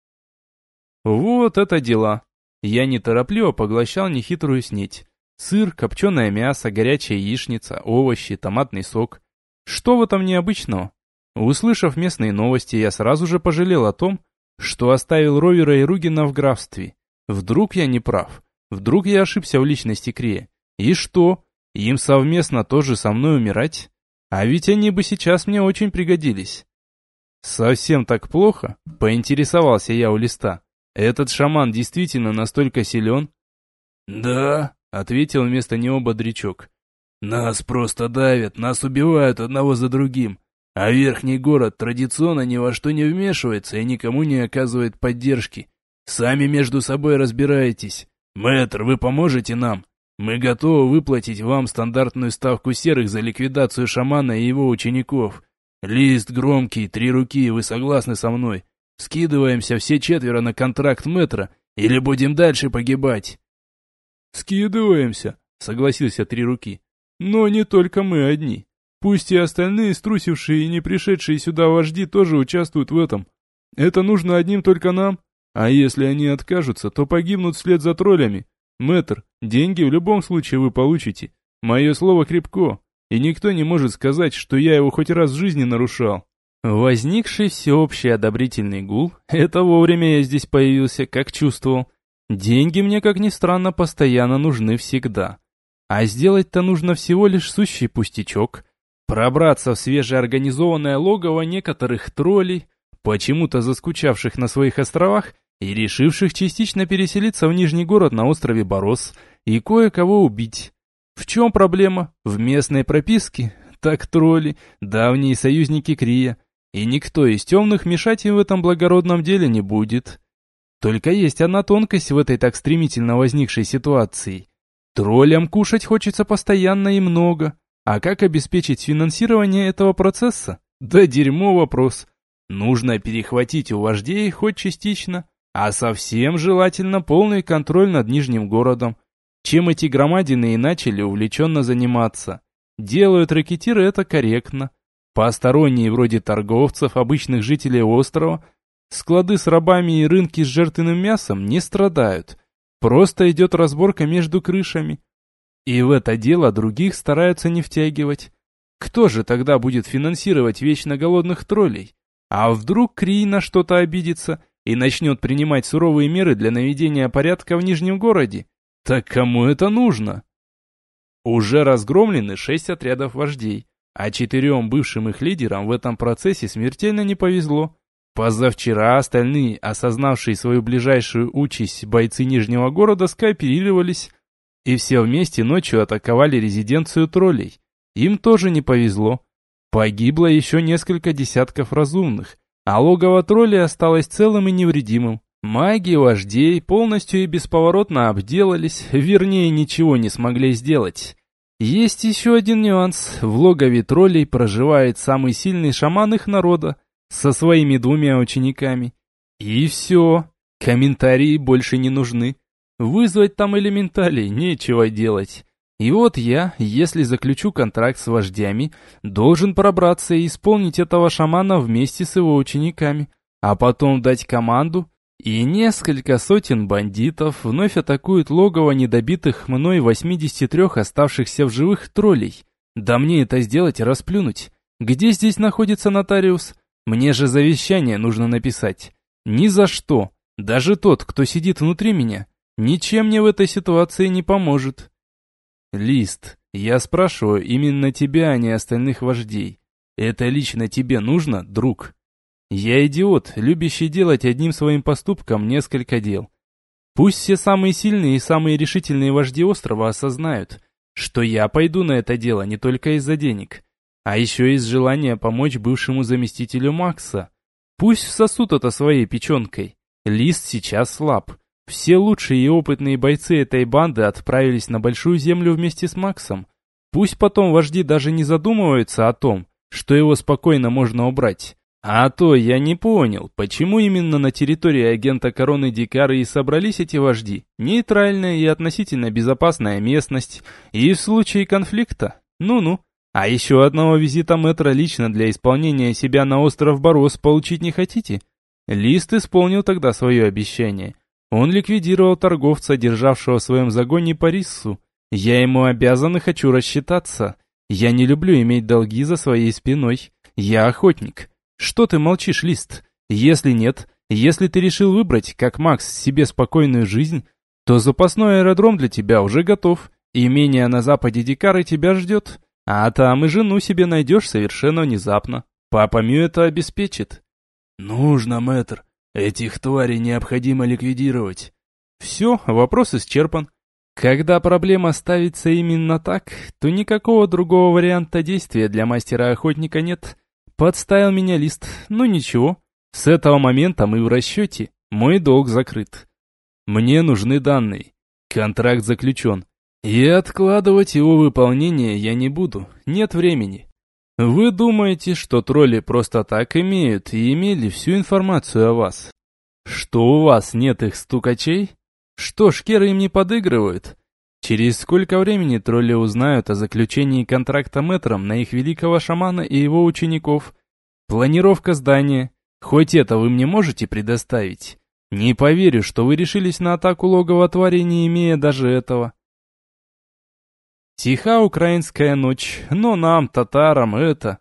Вот это дела. Я неторопливо поглощал нехитрую снеть. Сыр, копченое мясо, горячая яичница, овощи, томатный сок. Что в этом необычного? Услышав местные новости, я сразу же пожалел о том, что оставил Ровера и Ругина в графстве. Вдруг я не прав? Вдруг я ошибся в личности Крия? И что? Им совместно тоже со мной умирать? А ведь они бы сейчас мне очень пригодились. Совсем так плохо? Поинтересовался я у Листа. Этот шаман действительно настолько силен? «Да», — ответил вместо него бодрячок. «Нас просто давят, нас убивают одного за другим, а верхний город традиционно ни во что не вмешивается и никому не оказывает поддержки. Сами между собой разбирайтесь. Мэтр, вы поможете нам? Мы готовы выплатить вам стандартную ставку серых за ликвидацию шамана и его учеников. Лист громкий, три руки, вы согласны со мной? Скидываемся все четверо на контракт мэтра или будем дальше погибать?» «Скидываемся», — согласился три руки. «Но не только мы одни. Пусть и остальные струсившие и не пришедшие сюда вожди тоже участвуют в этом. Это нужно одним только нам. А если они откажутся, то погибнут вслед за троллями. Мэтр, деньги в любом случае вы получите. Мое слово крепко, и никто не может сказать, что я его хоть раз в жизни нарушал». Возникший всеобщий одобрительный гул, это вовремя я здесь появился, как чувствовал. Деньги мне, как ни странно, постоянно нужны всегда. А сделать-то нужно всего лишь сущий пустячок. Пробраться в свежеорганизованное логово некоторых троллей, почему-то заскучавших на своих островах и решивших частично переселиться в Нижний город на острове Борос, и кое-кого убить. В чем проблема? В местной прописке? Так тролли, давние союзники Крия, и никто из темных мешать им в этом благородном деле не будет. Только есть одна тонкость в этой так стремительно возникшей ситуации. Троллям кушать хочется постоянно и много. А как обеспечить финансирование этого процесса? Да дерьмо вопрос. Нужно перехватить у вождей хоть частично, а совсем желательно полный контроль над Нижним городом. Чем эти громадины и начали увлеченно заниматься. Делают ракетиры это корректно. Посторонние вроде торговцев, обычных жителей острова, склады с рабами и рынки с жертвенным мясом не страдают. Просто идет разборка между крышами. И в это дело других стараются не втягивать. Кто же тогда будет финансировать вечно голодных троллей? А вдруг Крий на что-то обидится и начнет принимать суровые меры для наведения порядка в Нижнем городе? Так кому это нужно? Уже разгромлены шесть отрядов вождей, а четырем бывшим их лидерам в этом процессе смертельно не повезло. Позавчера остальные, осознавшие свою ближайшую участь бойцы Нижнего города, скооперировались, и все вместе ночью атаковали резиденцию троллей. Им тоже не повезло. Погибло еще несколько десятков разумных, а логово троллей осталось целым и невредимым. Маги вождей полностью и бесповоротно обделались, вернее, ничего не смогли сделать. Есть еще один нюанс. В логове троллей проживает самый сильный шаман их народа, со своими двумя учениками. И все. Комментарии больше не нужны. Вызвать там элементалей нечего делать. И вот я, если заключу контракт с вождями, должен пробраться и исполнить этого шамана вместе с его учениками, а потом дать команду, и несколько сотен бандитов вновь атакуют логово недобитых мной восьмидесяти трёх оставшихся в живых троллей. Да мне это сделать и расплюнуть. Где здесь находится нотариус? Мне же завещание нужно написать. Ни за что. Даже тот, кто сидит внутри меня, ничем мне в этой ситуации не поможет. Лист, я спрашиваю именно тебя, а не остальных вождей. Это лично тебе нужно, друг? Я идиот, любящий делать одним своим поступком несколько дел. Пусть все самые сильные и самые решительные вожди острова осознают, что я пойду на это дело не только из-за денег. А еще есть желание помочь бывшему заместителю Макса. Пусть всосут это своей печенкой. Лист сейчас слаб. Все лучшие и опытные бойцы этой банды отправились на Большую Землю вместе с Максом. Пусть потом вожди даже не задумываются о том, что его спокойно можно убрать. А то я не понял, почему именно на территории агента Короны Дикары и собрались эти вожди. Нейтральная и относительно безопасная местность. И в случае конфликта, ну-ну. А еще одного визита мэтра лично для исполнения себя на остров Борос получить не хотите? Лист исполнил тогда свое обещание. Он ликвидировал торговца, державшего в своем загоне Париссу. Я ему обязан и хочу рассчитаться. Я не люблю иметь долги за своей спиной. Я охотник. Что ты молчишь, Лист? Если нет, если ты решил выбрать, как Макс, себе спокойную жизнь, то запасной аэродром для тебя уже готов. Имение на западе Дикары тебя ждет. А там и жену себе найдешь совершенно внезапно. Папа Мю это обеспечит. Нужно, мэтр. Этих тварей необходимо ликвидировать. Все, вопрос исчерпан. Когда проблема ставится именно так, то никакого другого варианта действия для мастера-охотника нет. Подставил меня Лист, ну ничего. С этого момента мы в расчете. Мой долг закрыт. Мне нужны данные. Контракт заключен. И откладывать его выполнение я не буду, нет времени. Вы думаете, что тролли просто так имеют и имели всю информацию о вас? Что у вас нет их стукачей? Что шкеры им не подыгрывают? Через сколько времени тролли узнают о заключении контракта мэтром на их великого шамана и его учеников? Планировка здания. Хоть это вы мне можете предоставить? Не поверю, что вы решились на атаку логова твари, не имея даже этого. Тиха украинская ночь, но нам, татарам, это...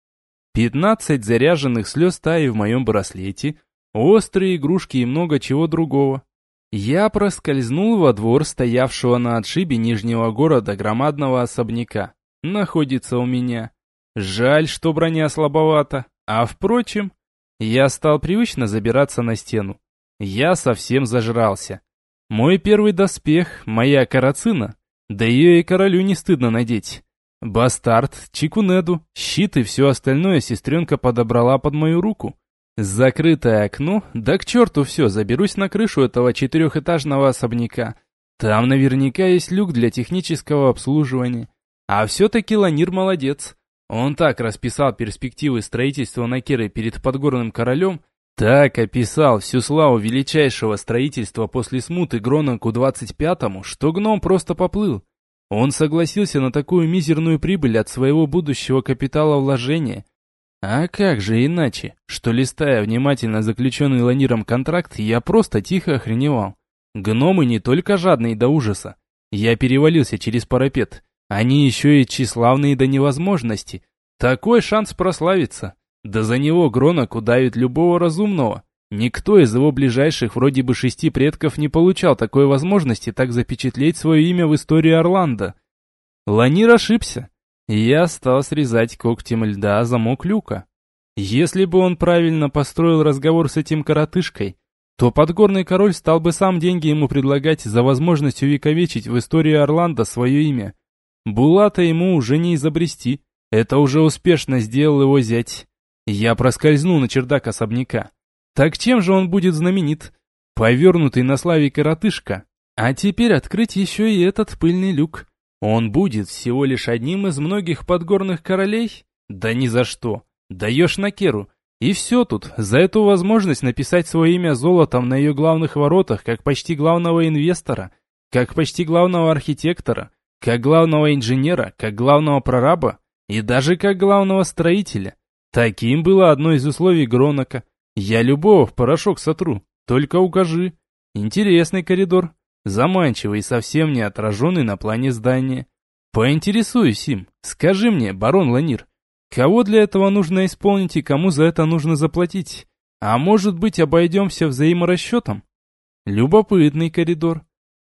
Пятнадцать заряженных слез стаи в моем браслете, острые игрушки и много чего другого. Я проскользнул во двор стоявшего на отшибе нижнего города громадного особняка. Находится у меня. Жаль, что броня слабовата. А впрочем, я стал привычно забираться на стену. Я совсем зажрался. Мой первый доспех, моя карацина. Да ее и королю не стыдно надеть. Бастард, чикунеду, щит и все остальное сестренка подобрала под мою руку. Закрытое окно, да к черту все, заберусь на крышу этого четырехэтажного особняка. Там наверняка есть люк для технического обслуживания. А все-таки Ланир молодец. Он так расписал перспективы строительства Накеры перед подгорным королем, так описал всю славу величайшего строительства после смуты Гронанку двадцать пятому, что гном просто поплыл. Он согласился на такую мизерную прибыль от своего будущего капитала вложения. А как же иначе, что листая внимательно заключенный Ланиром контракт, я просто тихо охреневал. Гномы не только жадные до ужаса. Я перевалился через парапет. Они еще и тщеславные до невозможности. Такой шанс прославиться. Да за него Гронок удавит любого разумного. Никто из его ближайших вроде бы шести предков не получал такой возможности так запечатлеть свое имя в истории Орландо. Ланир ошибся. Я стал срезать когтем льда замок люка. Если бы он правильно построил разговор с этим коротышкой, то подгорный король стал бы сам деньги ему предлагать за возможность увековечить в истории Орландо свое имя. Булата ему уже не изобрести. Это уже успешно сделал его зять. Я проскользнул на чердак особняка. Так чем же он будет знаменит? Повернутый на славе коротышка. А теперь открыть еще и этот пыльный люк. Он будет всего лишь одним из многих подгорных королей? Да ни за что. Даешь Накеру. И все тут. За эту возможность написать свое имя золотом на ее главных воротах, как почти главного инвестора, как почти главного архитектора, как главного инженера, как главного прораба и даже как главного строителя. Таким было одно из условий Гронака. Я любого в порошок сотру, только укажи. Интересный коридор, заманчивый и совсем не отраженный на плане здания. Поинтересуюсь им, скажи мне, барон Ланир, кого для этого нужно исполнить и кому за это нужно заплатить? А может быть, обойдемся взаиморасчетом? Любопытный коридор.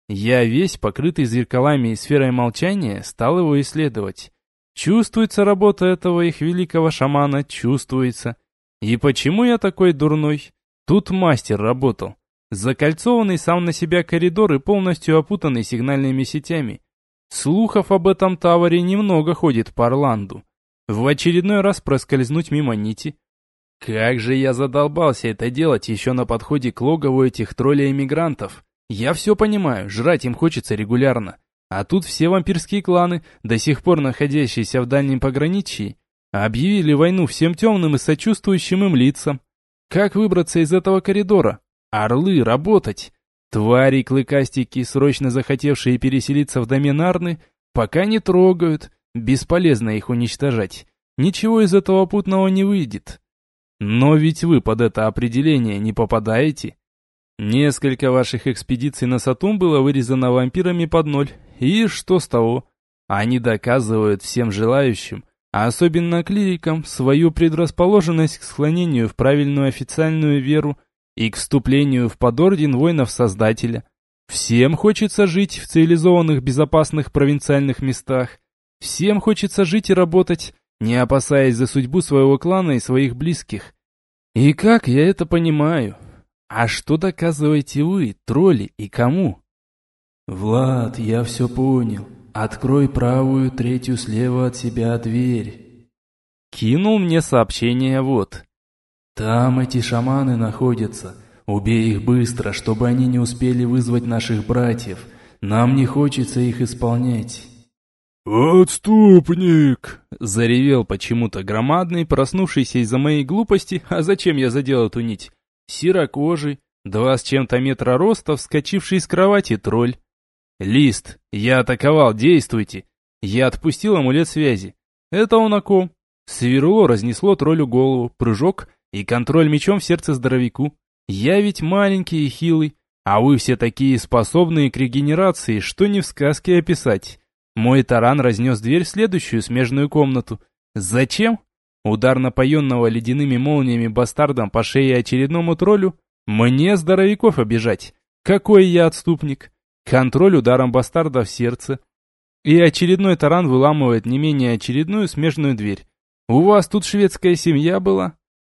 Я весь, покрытый зеркалами и сферой молчания, стал его исследовать. Чувствуется работа этого их великого шамана, чувствуется. И почему я такой дурной? Тут мастер работал. Закольцованный сам на себя коридор и полностью опутанный сигнальными сетями. Слухов об этом тавере немного ходит по Орланду. В очередной раз проскользнуть мимо нити. Как же я задолбался это делать еще на подходе к логову этих троллей-эмигрантов. Я все понимаю, жрать им хочется регулярно. А тут все вампирские кланы, до сих пор находящиеся в дальнем пограничье, объявили войну всем темным и сочувствующим им лицам. Как выбраться из этого коридора? Орлы, работать! Твари клыкастики, срочно захотевшие переселиться в домен Арны, пока не трогают, бесполезно их уничтожать. Ничего из этого путного не выйдет. Но ведь вы под это определение не попадаете. Несколько ваших экспедиций на Сатум было вырезано вампирами под ноль. И что с того? Они доказывают всем желающим, а особенно клирикам, свою предрасположенность к склонению в правильную официальную веру и к вступлению в подорден воинов-создателя. Всем хочется жить в цивилизованных безопасных провинциальных местах. Всем хочется жить и работать, не опасаясь за судьбу своего клана и своих близких. И как я это понимаю? А что доказываете вы, тролли, и кому? Влад, я все понял. Открой правую, третью слева от себя дверь. Кинул мне сообщение вот. Там эти шаманы находятся. Убей их быстро, чтобы они не успели вызвать наших братьев. Нам не хочется их исполнять. «Отступник!» — заревел почему-то громадный, проснувшийся из-за моей глупости, а зачем я задел эту нить? Серокожий, два с чем-то метра роста, вскочивший из кровати тролль. «Лист, я атаковал, действуйте!» Я отпустил амулет связи. Это он о ком? Сверло разнесло троллю голову, прыжок и контроль мечом в сердце здоровяку. Я ведь маленький и хилый, а вы все такие способные к регенерации, что не в сказке описать. Мой таран разнес дверь в следующую смежную комнату. Зачем? Удар напоенного ледяными молниями бастардом по шее очередному троллю? Мне здоровяков обижать. Какой я отступник? Контроль ударом бастарда в сердце. И очередной таран выламывает не менее очередную смежную дверь. У вас тут шведская семья была?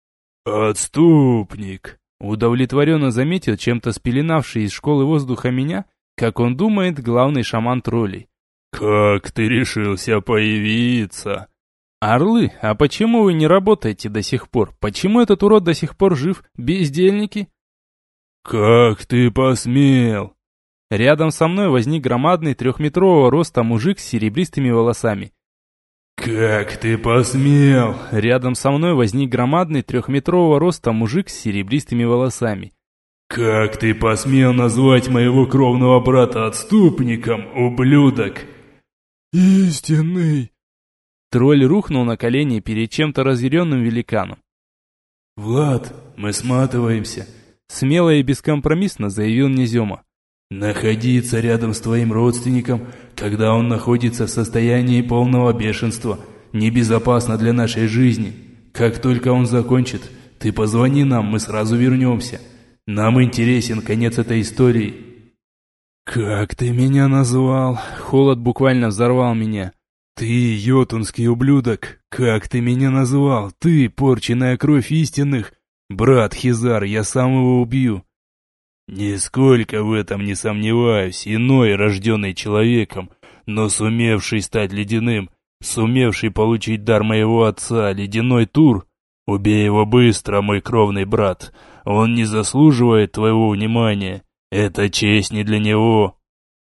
Отступник. Удовлетворенно заметил чем-то спеленавший из школы воздуха меня, как он думает, главный шаман троллей. «Как ты решился появиться?» «Орлы, а почему вы не работаете до сих пор? Почему этот урод до сих пор жив? Бездельники?» «Как ты посмел?» Рядом со мной возник громадный трехметрового роста мужик с серебристыми волосами. «Как ты посмел?» Рядом со мной возник громадный трехметрового роста мужик с серебристыми волосами. «Как ты посмел назвать моего кровного брата отступником, ублюдок?» «Истинный!» Тролль рухнул на колени перед чем-то разъяренным великаном. «Влад, мы сматываемся», — смело и бескомпромиссно заявил Незема. «Находиться рядом с твоим родственником, когда он находится в состоянии полного бешенства, небезопасно для нашей жизни. Как только он закончит, ты позвони нам, мы сразу вернемся. Нам интересен конец этой истории». «Как ты меня назвал?» Холод буквально взорвал меня. «Ты, йотунский ублюдок, как ты меня назвал? Ты, порченная кровь истинных? Брат Хизар, я сам его убью». «Нисколько в этом не сомневаюсь, иной, рожденный человеком, но сумевший стать ледяным, сумевший получить дар моего отца, ледяной Тур. Убей его быстро, мой кровный брат, он не заслуживает твоего внимания, это честь не для него».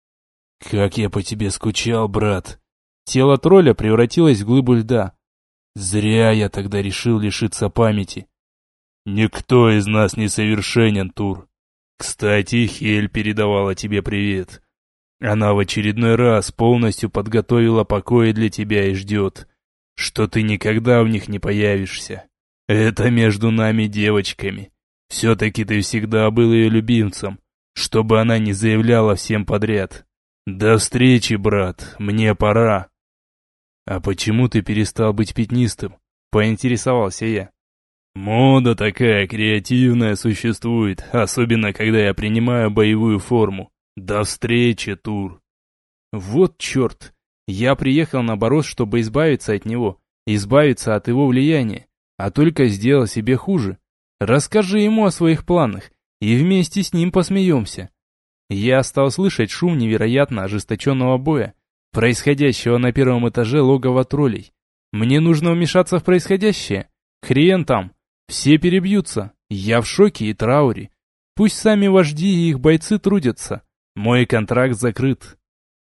«Как я по тебе скучал, брат». Тело тролля превратилось в глыбу льда. Зря я тогда решил лишиться памяти. «Никто из нас не совершенен, Тур. Кстати, Хель передавала тебе привет. Она в очередной раз полностью подготовила покои для тебя и ждет, что ты никогда в них не появишься. Это между нами девочками. Все-таки ты всегда был ее любимцем, чтобы она не заявляла всем подряд. До встречи, брат, мне пора». «А почему ты перестал быть пятнистым?» — поинтересовался я. «Мода такая креативная существует, особенно когда я принимаю боевую форму. До встречи, Тур!» Вот черт! Я приехал на Борос, чтобы избавиться от него, избавиться от его влияния, а только сделал себе хуже. Расскажи ему о своих планах, и вместе с ним посмеемся. Я стал слышать шум невероятно ожесточенного боя, происходящего на первом этаже логова троллей. Мне нужно вмешаться в происходящее. Хрен там. Все перебьются. Я в шоке и трауре. Пусть сами вожди и их бойцы трудятся. Мой контракт закрыт.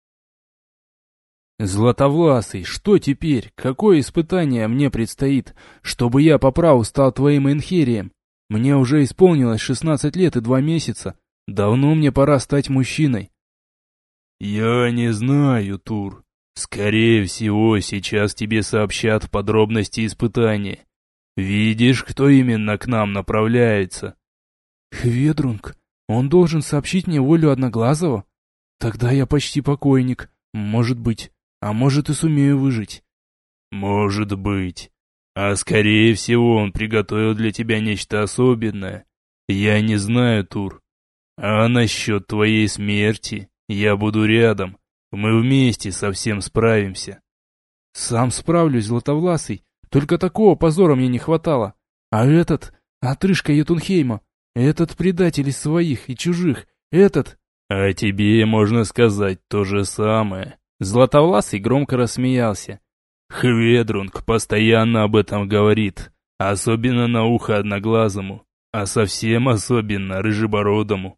Златовласый, что теперь? Какое испытание мне предстоит, чтобы я по праву стал твоим инхерием? Мне уже исполнилось шестнадцать лет и два месяца. Давно мне пора стать мужчиной. Я не знаю, Тур. Скорее всего, сейчас тебе сообщат подробности испытания. Видишь, кто именно к нам направляется? Хведрунг, он должен сообщить мне волю Одноглазого? Тогда я почти покойник, может быть, а может и сумею выжить. Может быть. А скорее всего, он приготовил для тебя нечто особенное. Я не знаю, Тур. А насчет твоей смерти я буду рядом. Мы вместе со всем справимся. Сам справлюсь, Златовласый. Только такого позора мне не хватало. А этот, отрыжка Йотунхейма, этот предатель из своих и чужих, этот... А тебе можно сказать то же самое. Златовласый громко рассмеялся. Хведрунг постоянно об этом говорит, особенно на ухо Одноглазому, а совсем особенно Рыжебородому.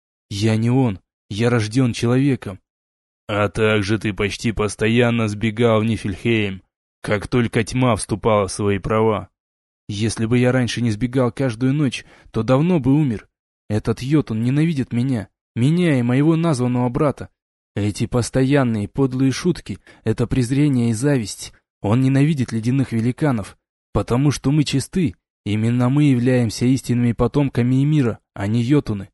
Я не он, я рожден человеком. А также ты почти постоянно сбегал в Нифельхейм, как только тьма вступала в свои права. Если бы я раньше не сбегал каждую ночь, то давно бы умер. Этот Йотун ненавидит меня, меня и моего названного брата. Эти постоянные подлые шутки — это презрение и зависть. Он ненавидит ледяных великанов, потому что мы чисты. Именно мы являемся истинными потомками Эмира, а не Йотуны.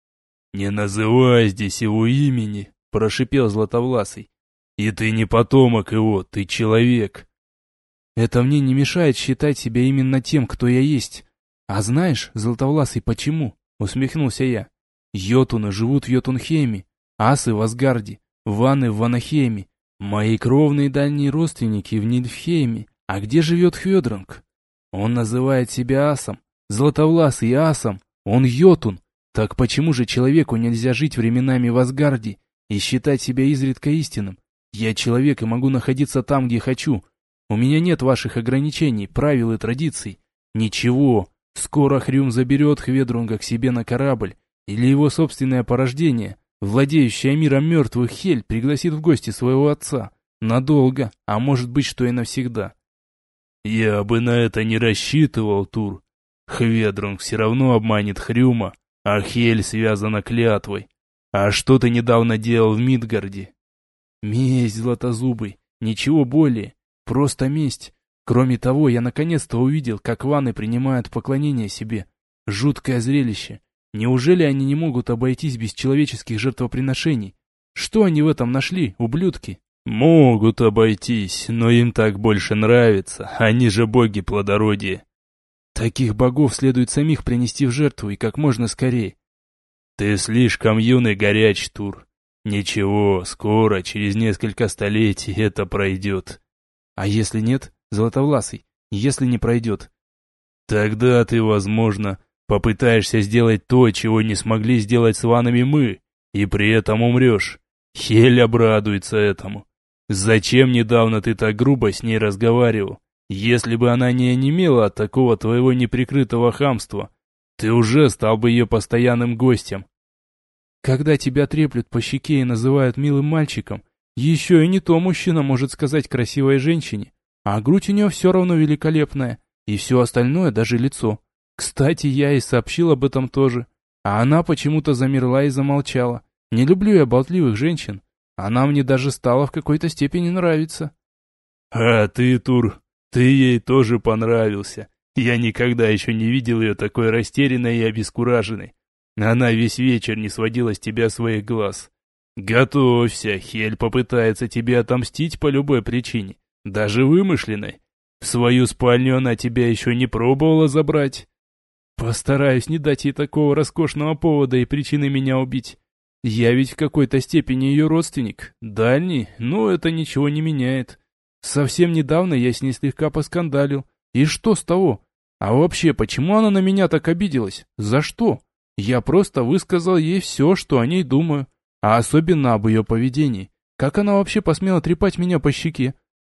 «Не называй здесь его имени», — прошипел Златовласый. «И ты не потомок его, ты человек». Это мне не мешает считать себя именно тем, кто я есть. А знаешь, Златовласый, почему? Усмехнулся я. Йотуны живут в Йотунхейме, асы в Асгарде, ваны в Ванахейме, мои кровные дальние родственники в Нильфхейме. А где живет Хведрунг? Он называет себя асом, Златовласый асом, он Йотун. Так почему же человеку нельзя жить временами в Асгарде и считать себя изредка истинным? Я человек и могу находиться там, где хочу. У меня нет ваших ограничений, правил и традиций. Ничего, скоро Хрюм заберет Хведрунга к себе на корабль, или его собственное порождение, владеющее миром мертвых Хель, пригласит в гости своего отца. Надолго, а может быть, что и навсегда. Я бы на это не рассчитывал, Тур. Хведрунг все равно обманет Хрюма, а Хель связана клятвой. А что ты недавно делал в Мидгарде? Месть, Златозубый, ничего более. Просто месть. Кроме того, я наконец-то увидел, как ваны принимают поклонение себе. Жуткое зрелище. Неужели они не могут обойтись без человеческих жертвоприношений? Что они в этом нашли, ублюдки? Могут обойтись, но им так больше нравится. Они же боги плодородия. Таких богов следует самих принести в жертву и как можно скорее. Ты слишком юный горяч, Тур. Ничего, скоро, через несколько столетий это пройдет. А если нет, Златовласый, если не пройдет? Тогда ты, возможно, попытаешься сделать то, чего не смогли сделать с ванами мы, и при этом умрешь. Хель обрадуется этому. Зачем недавно ты так грубо с ней разговаривал? Если бы она не онемела от такого твоего неприкрытого хамства, ты уже стал бы ее постоянным гостем. Когда тебя треплют по щеке и называют милым мальчиком, еще и не то мужчина может сказать красивой женщине, а грудь у нее все равно великолепная, и все остальное, даже лицо. Кстати, я ей сообщил об этом тоже, а она почему-то замерла и замолчала. Не люблю я болтливых женщин, она мне даже стала в какой-то степени нравиться. А ты, Тур, ты ей тоже понравился. Я никогда еще не видел ее такой растерянной и обескураженной. Она весь вечер не сводила с тебя своих глаз. Готовься, Хель попытается тебе отомстить по любой причине, даже вымышленной. В свою спальню она тебя еще не пробовала забрать. Постараюсь не дать ей такого роскошного повода и причины меня убить. Я ведь в какой-то степени ее родственник, дальний, но это ничего не меняет. Совсем недавно я с ней слегка поскандалил. И что с того? А вообще, почему она на меня так обиделась? За что? Я просто высказал ей все, что о ней думаю. А особенно об ее поведении. Как она вообще посмела трепать меня по щеке?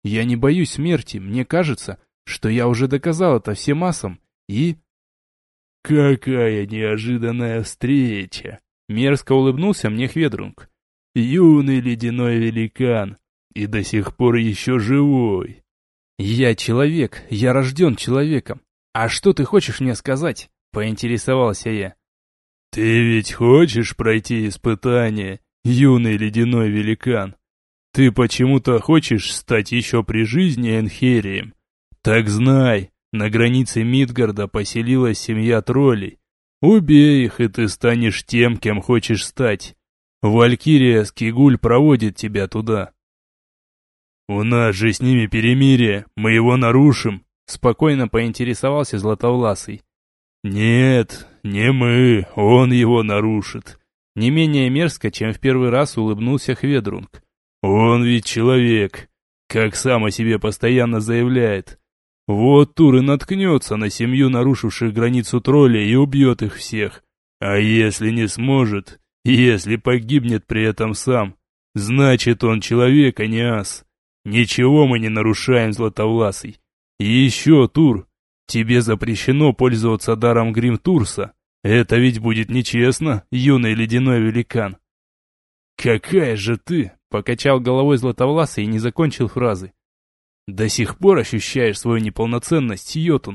Я не боюсь смерти, мне кажется, что я уже доказал это всем асам, и... Какая неожиданная встреча! Мерзко улыбнулся мне Хведрунг. Юный ледяной великан, и до сих пор еще живой. Я человек, я рожден человеком. А что ты хочешь мне сказать? Поинтересовался я. Ты ведь хочешь пройти испытание, юный ледяной великан? Ты почему-то хочешь стать еще при жизни Энхерием? Так знай, на границе Мидгарда поселилась семья троллей. Убей их, и ты станешь тем, кем хочешь стать. Валькирия Скигуль проводит тебя туда. У нас же с ними перемирие, мы его нарушим, спокойно поинтересовался Златовласый. Нет, не мы, он его нарушит. Не менее мерзко, чем в первый раз улыбнулся Хведрунг. Он ведь человек, как сам о себе постоянно заявляет. Вот Тур и наткнется на семью нарушивших границу троллей и убьет их всех. А если не сможет, если погибнет при этом сам, значит он человек, а не ас. Ничего мы не нарушаем, Златовласый. И еще, Тур, тебе запрещено пользоваться даром Гримтурса. Это ведь будет нечестно, юный ледяной великан. Какая же ты, покачал головой Златовласый и не закончил фразы. До сих пор ощущаешь свою неполноценность, Йотун.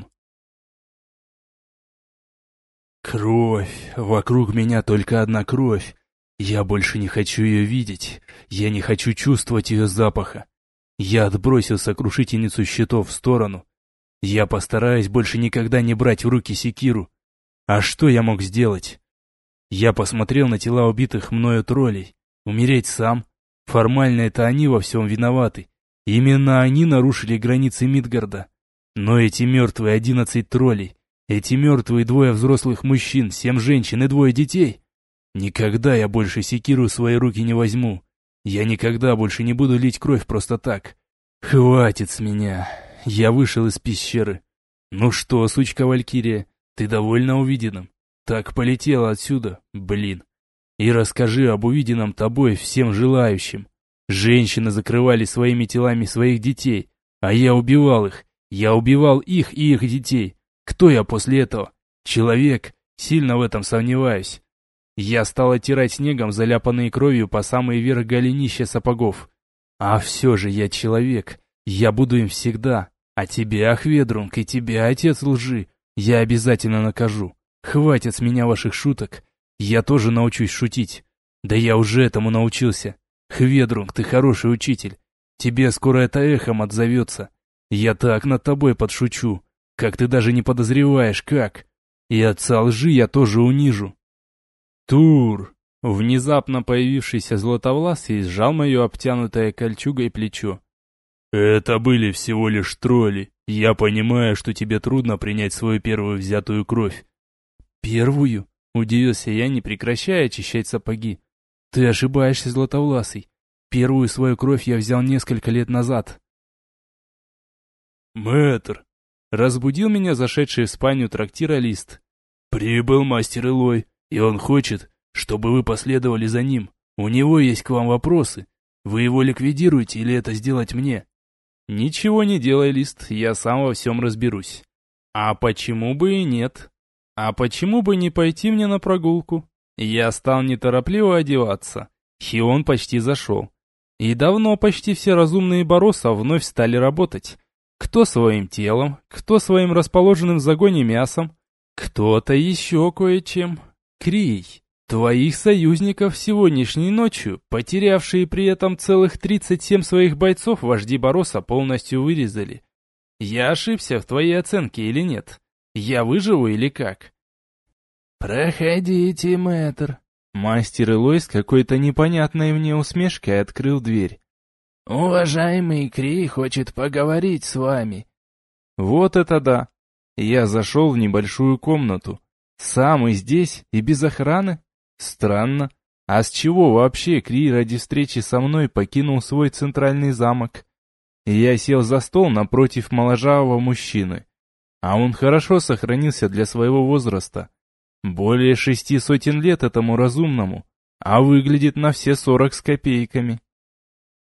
Кровь, вокруг меня только одна кровь. Я больше не хочу ее видеть, я не хочу чувствовать ее запаха. Я отбросил сокрушительницу щитов в сторону. Я постараюсь больше никогда не брать в руки секиру. А что я мог сделать? Я посмотрел на тела убитых мною троллей. Умереть сам? Формально это они во всем виноваты. Именно они нарушили границы Мидгарда. Но эти мертвые одиннадцать троллей, эти мертвые двое взрослых мужчин, семь женщин и двое детей. Никогда я больше секиру в свои руки не возьму. Я никогда больше не буду лить кровь просто так. Хватит с меня. Я вышел из пещеры. Ну что, сучка Валькирия, ты довольна увиденным? Так полетела отсюда, блин. И расскажи об увиденном тобой всем желающим. Женщины закрывали своими телами своих детей, а я убивал их. Я убивал их и их детей. Кто я после этого? Человек? Сильно в этом сомневаюсь. Я стал оттирать снегом заляпанные кровью по самый верх голенища сапогов. А все же я человек. Я буду им всегда. А тебя, Хведрунг, и тебя, отец лжи, я обязательно накажу. Хватит с меня ваших шуток. Я тоже научусь шутить. Да я уже этому научился. Хведрунг, ты хороший учитель. Тебе скоро это эхом отзовется. Я так над тобой подшучу, как ты даже не подозреваешь, как. И отца лжи я тоже унижу. Тур! Внезапно появившийся Златовласый сжал мое обтянутое кольчугой плечо. Это были всего лишь тролли. Я понимаю, что тебе трудно принять свою первую взятую кровь. Первую? Удивился я, не прекращая очищать сапоги. Ты ошибаешься, Златовласый. Первую свою кровь я взял несколько лет назад. Мэтр! Разбудил меня зашедший в спальню трактира Лист. Прибыл мастер Илой, и он хочет, чтобы вы последовали за ним. У него есть к вам вопросы. Вы его ликвидируете или это сделать мне? Ничего не делай, Лист, я сам во всем разберусь. А почему бы и нет? А почему бы не пойти мне на прогулку? Я стал неторопливо одеваться. Хион почти зашел. И давно почти все разумные Бароса вновь стали работать. Кто своим телом, кто своим расположенным в загоне мясом, кто-то еще кое-чем. Крий, твоих союзников сегодняшней ночью, потерявшие при этом целых тридцать семь своих бойцов, вожди Бароса полностью вырезали. Я ошибся в твоей оценке или нет? Я выживу или как? «Проходите, мэтр». Мастер Илой с какой-то непонятной мне усмешкой открыл дверь. «Уважаемый Крий хочет поговорить с вами». Вот это да! Я зашел в небольшую комнату. Сам и здесь, и без охраны? Странно. А с чего вообще Крий ради встречи со мной покинул свой центральный замок? Я сел за стол напротив моложавого мужчины. А он хорошо сохранился для своего возраста. Более шести сотен лет этому разумному, а выглядит на все сорок с копейками.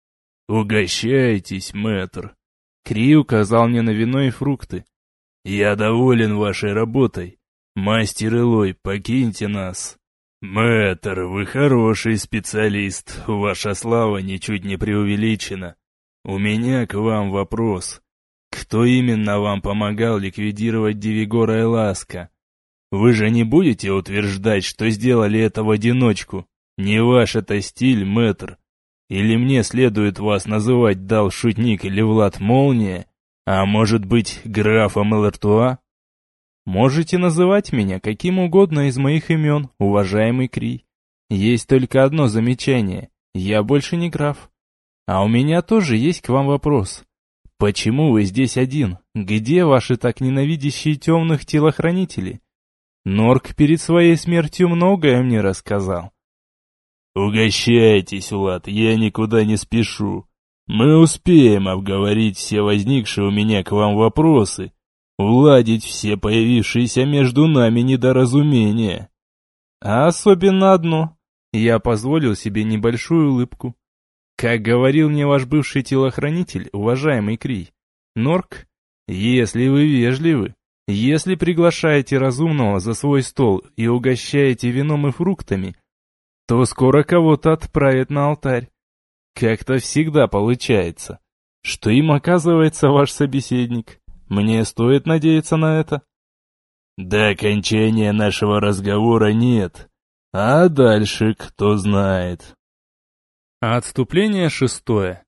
Угощайтесь, мэтр. Кри указал мне на вино и фрукты. Я доволен вашей работой. Мастер Элой, покиньте нас. Мэтр, вы хороший специалист, ваша слава ничуть не преувеличена. У меня к вам вопрос. Кто именно вам помогал ликвидировать Девигора Эласка? Вы же не будете утверждать, что сделали это в одиночку? Не ваш это стиль, мэтр. Или мне следует вас называть Дал Шутник или Влад Молния? А может быть, графом Элартуа? Можете называть меня каким угодно из моих имен, уважаемый Кри. Есть только одно замечание. Я больше не граф. А у меня тоже есть к вам вопрос. Почему вы здесь один? Где ваши так ненавидящие темных телохранители? Норк перед своей смертью многое мне рассказал. Угощайтесь, Влад, я никуда не спешу. Мы успеем обговорить все возникшие у меня к вам вопросы, уладить все появившиеся между нами недоразумения. А особенно одно. Я позволил себе небольшую улыбку. Как говорил мне ваш бывший телохранитель, уважаемый Кри, Норк, если вы вежливы, если приглашаете разумного за свой стол и угощаете вином и фруктами, то скоро кого-то отправят на алтарь. Как-то всегда получается, что им оказывается ваш собеседник. Мне стоит надеяться на это? До окончания нашего разговора нет, а дальше кто знает. Отступление шестое.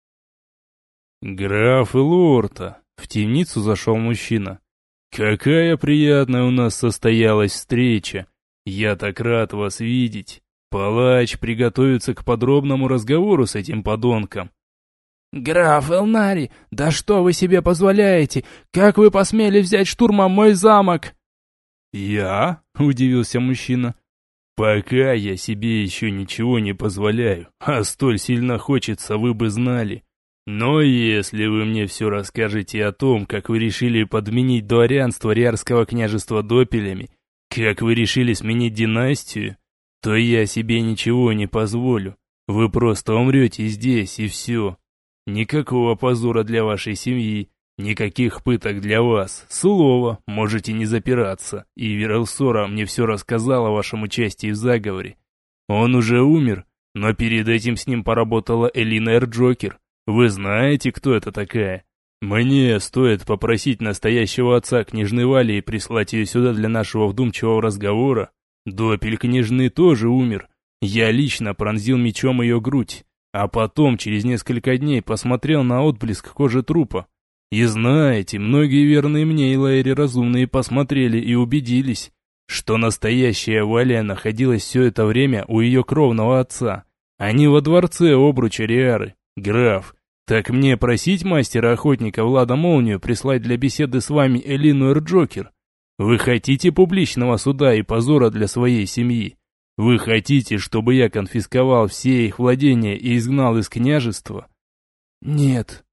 Граф Элорта, в темницу зашел мужчина. Какая приятная у нас состоялась встреча. Я так рад вас видеть. Палач приготовится к подробному разговору с этим подонком. «Граф Элнари, да что вы себе позволяете? Как вы посмели взять штурмом мой замок?» «Я?» — удивился мужчина. «Пока я себе еще ничего не позволяю, а столь сильно хочется, вы бы знали. Но если вы мне все расскажете о том, как вы решили подменить дворянство Риарского княжества допелями, как вы решили сменить династию, то я себе ничего не позволю. Вы просто умрете здесь, и все. Никакого позора для вашей семьи, никаких пыток для вас. Слово, можете не запираться. И Верелсора мне все рассказал о вашем участии в заговоре. Он уже умер, но перед этим с ним поработала Элина Эрджокер. Вы знаете, кто это такая? Мне стоит попросить настоящего отца княжны Вали и прислать ее сюда для нашего вдумчивого разговора. Допель княжны тоже умер. Я лично пронзил мечом ее грудь, а потом через несколько дней посмотрел на отблеск кожи трупа. И знаете, многие верные мне и Лаэри разумные посмотрели и убедились, что настоящая Валия находилась все это время у ее кровного отца, а не во дворце обруча Риары. Граф, так мне просить мастера-охотника Влада Молнию прислать для беседы с вами Элину Эрджокер? Вы хотите публичного суда и позора для своей семьи? Вы хотите, чтобы я конфисковал все их владения и изгнал из княжества? Нет,